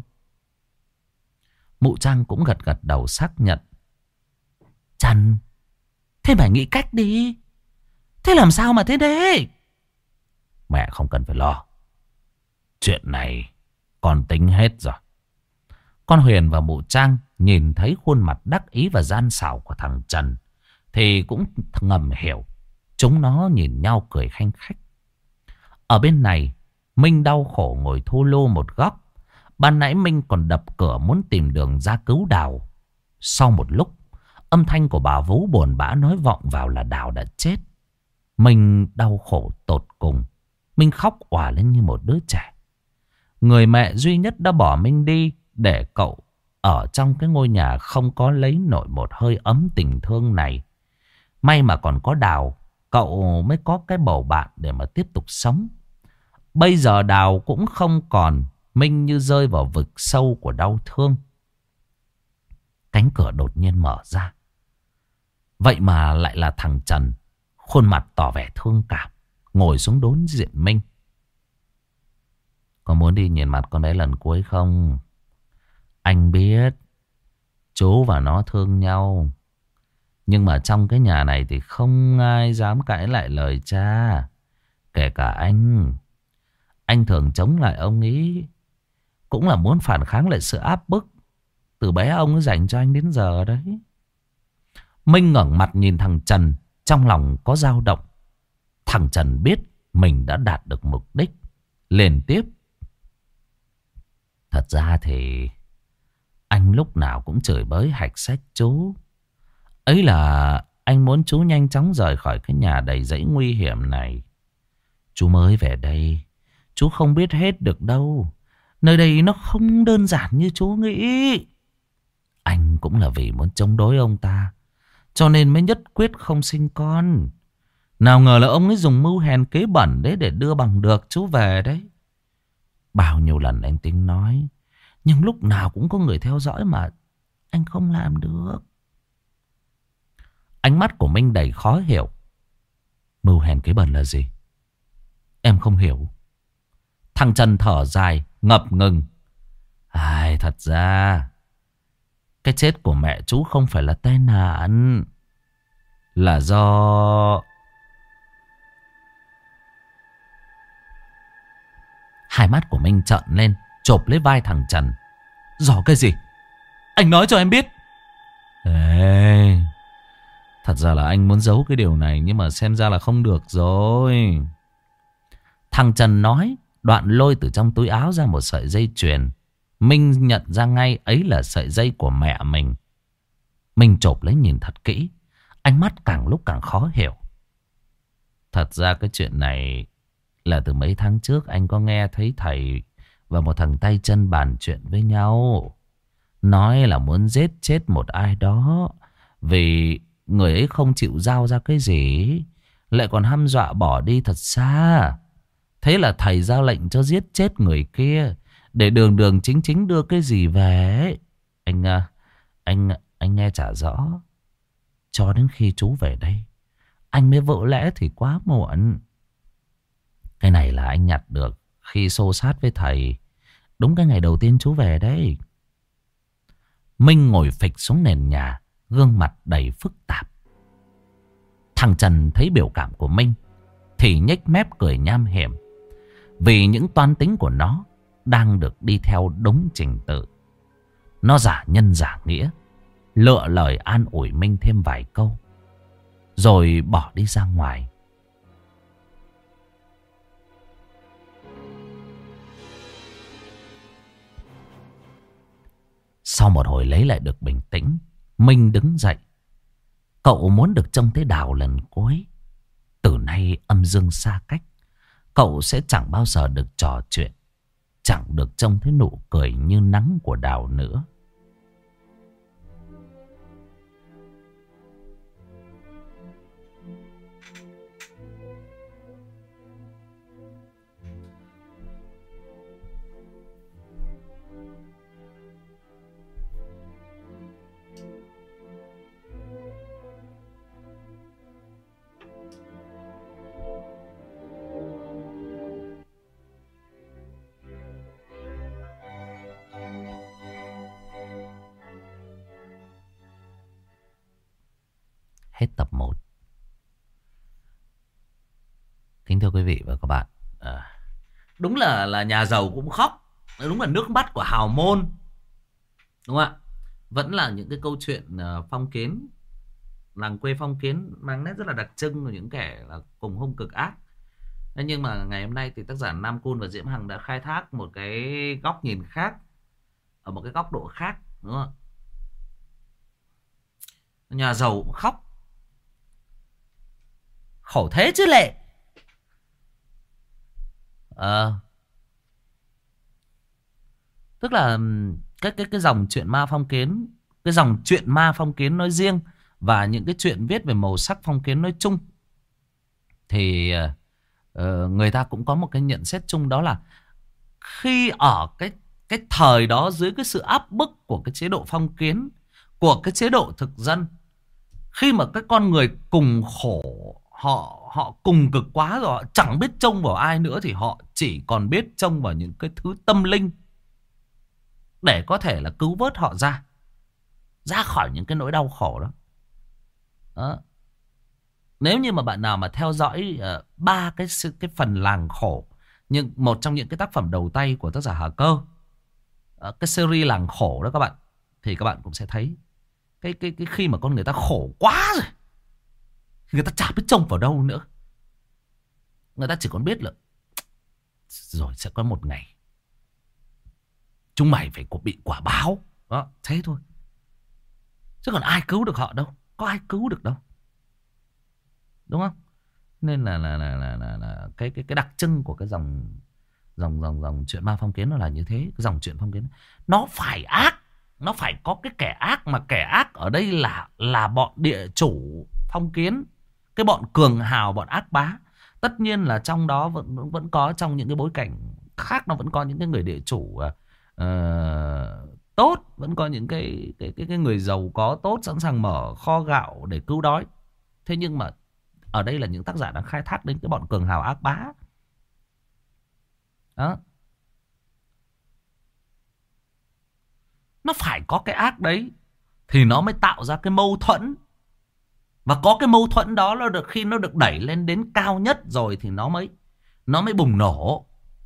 Mụ Trang cũng gật gật đầu xác nhận. Trần, thế mày nghĩ cách đi. Thế làm sao mà thế đấy? Mẹ không cần phải lo. Chuyện này con tính hết rồi. Con Huyền và mụ Trang nhìn thấy khuôn mặt đắc ý và gian xảo của thằng Trần thì cũng ngầm hiểu. Chúng nó nhìn nhau cười khanh khách. Ở bên này, Minh đau khổ ngồi thu lô một góc. Ban nãy Minh còn đập cửa muốn tìm đường ra cứu Đào. Sau một lúc, âm thanh của bà Vú buồn bã nói vọng vào là Đào đã chết. Minh đau khổ tột cùng. Minh khóc òa lên như một đứa trẻ. Người mẹ duy nhất đã bỏ Minh đi để cậu ở trong cái ngôi nhà không có lấy nổi một hơi ấm tình thương này. May mà còn có Đào, cậu mới có cái bầu bạn để mà tiếp tục sống. Bây giờ Đào cũng không còn, Minh như rơi vào vực sâu của đau thương. Cánh cửa đột nhiên mở ra. Vậy mà lại là thằng Trần, khuôn mặt tỏ vẻ thương cảm, ngồi xuống đối diện Minh. Có muốn đi nhìn mặt con đấy lần cuối không? Anh biết chú và nó thương nhau, nhưng mà trong cái nhà này thì không ai dám cãi lại lời cha. Kể cả anh. Anh thường chống lại ông ý, cũng là muốn phản kháng lại sự áp bức từ bé ông ấy dành cho anh đến giờ đấy. Minh ngẩng mặt nhìn thằng Trần, trong lòng có dao động. Thằng Trần biết mình đã đạt được mục đích, liền tiếp. Thật ra thì Anh lúc nào cũng chửi bới hạch sách chú. Ấy là anh muốn chú nhanh chóng rời khỏi cái nhà đầy rẫy nguy hiểm này. Chú mới về đây, chú không biết hết được đâu. Nơi đây nó không đơn giản như chú nghĩ. Anh cũng là vì muốn chống đối ông ta, cho nên mới nhất quyết không sinh con. Nào ngờ là ông ấy dùng mưu hèn kế bẩn đấy để đưa bằng được chú về đấy. Bao nhiêu lần anh tính nói, nhưng lúc nào cũng có người theo dõi mà anh không làm được. Ánh mắt của Minh đầy khó hiểu. Mưu hèn kế bẩn là gì? Em không hiểu. Thằng Trần thở dài, ngập ngừng. Ai, thật ra cái chết của mẹ chú không phải là tai nạn, là do... Hai mắt của Minh trợn lên, chộp lấy vai thằng Trần. Do cái gì? Anh nói cho em biết. Ê, thật ra là anh muốn giấu cái điều này, nhưng mà xem ra là không được rồi. Thằng Trần nói, đoạn lôi từ trong túi áo ra một sợi dây chuyền. Minh nhận ra ngay ấy là sợi dây của mẹ mình. Minh chộp lấy nhìn thật kỹ, ánh mắt càng lúc càng khó hiểu. Thật ra cái chuyện này là từ mấy tháng trước anh có nghe thấy thầy và một thằng tay chân bàn chuyện với nhau. Nói là muốn giết chết một ai đó, vì người ấy không chịu giao ra cái gì, lại còn hăm dọa bỏ đi thật xa. Thế là thầy ra lệnh cho giết chết người kia, để đường đường chính chính đưa cái gì về. Anh nghe chả rõ. Cho đến khi chú về đây, anh mới vỡ lẽ thì quá muộn. Cái này là anh nhặt được khi xô sát với thầy, đúng cái ngày đầu tiên chú về đấy. Minh ngồi phịch xuống nền nhà, gương mặt đầy phức tạp. Thằng Trần thấy biểu cảm của Minh thì nhếch mép cười nham hiểm, vì những toan tính của nó đang được đi theo đúng trình tự. Nó giả nhân giả nghĩa, lựa lời an ủi Minh thêm vài câu, rồi bỏ đi ra ngoài. Sau một hồi lấy lại được bình tĩnh, Minh đứng dậy. Cậu muốn được trông thấy Đào lần cuối. Từ nay âm dương xa cách, cậu sẽ chẳng bao giờ được trò chuyện, chẳng được trông thấy nụ cười như nắng của Đào nữa. Hết tập 1. Kính thưa quý vị và các bạn, đúng là nhà giàu cũng khóc. Đúng là nước mắt của hào môn, đúng không ạ? Vẫn là những cái câu chuyện phong kiến, làng quê phong kiến mang nét rất là đặc trưng của những kẻ là cùng hung cực ác. Thế nhưng mà ngày hôm nay thì tác giả Nam Cun và Diễm Hằng đã khai thác một cái góc nhìn khác, ở một cái góc độ khác, đúng không? Nhà giàu cũng khóc, khổ thế chứ lệ. Tức là cái dòng chuyện ma phong kiến, cái dòng chuyện ma phong kiến nói riêng, và những cái chuyện viết về màu sắc phong kiến nói chung, thì người ta cũng có một cái nhận xét chung, đó là khi ở cái thời đó, dưới cái sự áp bức của cái chế độ phong kiến, của cái chế độ thực dân, khi mà các con người cùng khổ, họ cùng cực quá rồi, họ chẳng biết trông vào ai nữa, thì họ chỉ còn biết trông vào những cái thứ tâm linh để có thể là cứu vớt họ ra khỏi những cái nỗi đau khổ đó. Đó. Nếu như mà bạn nào mà theo dõi ba cái phần làng khổ, nhưng một trong những cái tác phẩm đầu tay của tác giả Hà Cơ, cái series làng khổ đó các bạn, thì các bạn cũng sẽ thấy cái khi mà con người ta khổ quá rồi, người ta chả biết trông vào đâu nữa. Người ta chỉ còn biết là rồi sẽ có một ngày chúng mày phải bị quả báo. Đó, thế thôi. Chứ còn ai cứu được họ đâu. Có ai cứu được đâu. Đúng không? Nên là cái đặc trưng của cái dòng chuyện ma phong kiến nó là như thế. Cái dòng chuyện phong kiến nó phải ác, nó phải có cái kẻ ác, mà kẻ ác ở đây là bọn địa chủ phong kiến, cái bọn cường hào, bọn ác bá. Tất nhiên là trong đó vẫn có, trong những cái bối cảnh khác, nó vẫn có những cái người địa chủ tốt, vẫn có những cái người giàu có tốt sẵn sàng mở kho gạo để cứu đói. Thế nhưng mà ở đây là những tác giả đang khai thác đến cái bọn cường hào ác bá. Đó. Nó phải có cái ác đấy thì nó mới tạo ra cái mâu thuẫn. Và có cái mâu thuẫn đó, nó được khi nó được đẩy lên đến cao nhất rồi thì nó mới bùng nổ.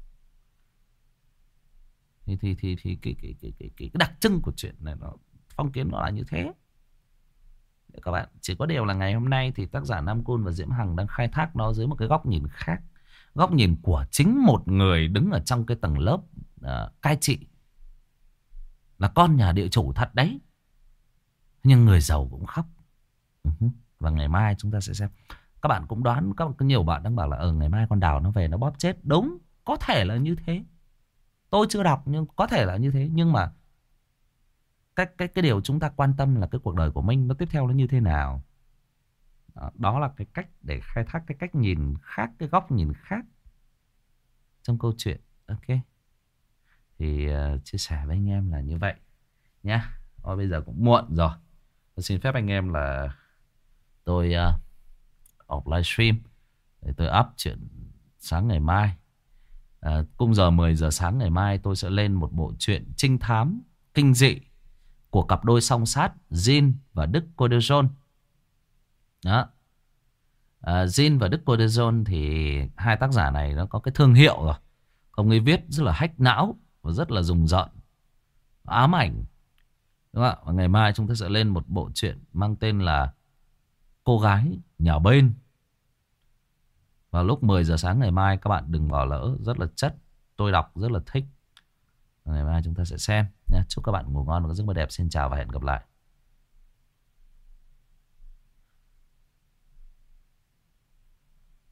Thì cái đặc trưng của chuyện này, nó phong kiến nó là như thế. Các bạn, chỉ có điều là ngày hôm nay thì tác giả Nam Cun và Diễm Hằng đang khai thác nó dưới một cái góc nhìn khác. Góc nhìn của chính một người đứng ở trong cái tầng lớp cai trị, là con nhà địa chủ thật đấy, nhưng người giàu cũng khóc. Và ngày mai chúng ta sẽ xem. Các bạn cũng đoán, có nhiều bạn đang bảo là ngày mai con Đào nó về nó bóp chết. Đúng, có thể là như thế. Tôi chưa đọc nhưng có thể là như thế. Nhưng mà cái điều chúng ta quan tâm là cái cuộc đời của Minh nó tiếp theo nó như thế nào. Đó là cái cách để khai thác cái cách nhìn khác, cái góc nhìn khác trong câu chuyện. Ok. Thì chia sẻ với anh em là như vậy nhá. Bây giờ cũng muộn rồi. Tôi xin phép anh em là tôi off livestream để tôi up chuyện sáng ngày mai. Cùng giờ 10 giờ sáng ngày mai tôi sẽ lên một bộ truyện trinh thám kinh dị của cặp đôi song sát Jin và Đức Corderson. Đó. Jin và Đức Corderson thì hai tác giả này nó có cái thương hiệu rồi. Ông ấy viết rất là hack não và rất là rùng rợn, ám ảnh. Đúng không ạ? Và ngày mai chúng ta sẽ lên một bộ truyện mang tên là Cô gái nhà bên. Vào lúc 10 giờ sáng ngày mai, các bạn đừng bỏ lỡ, rất là chất. Tôi đọc rất là thích. Ngày mai chúng ta sẽ xem nhé. Chúc các bạn ngủ ngon và có giấc mơ đẹp. Xin chào và hẹn gặp lại.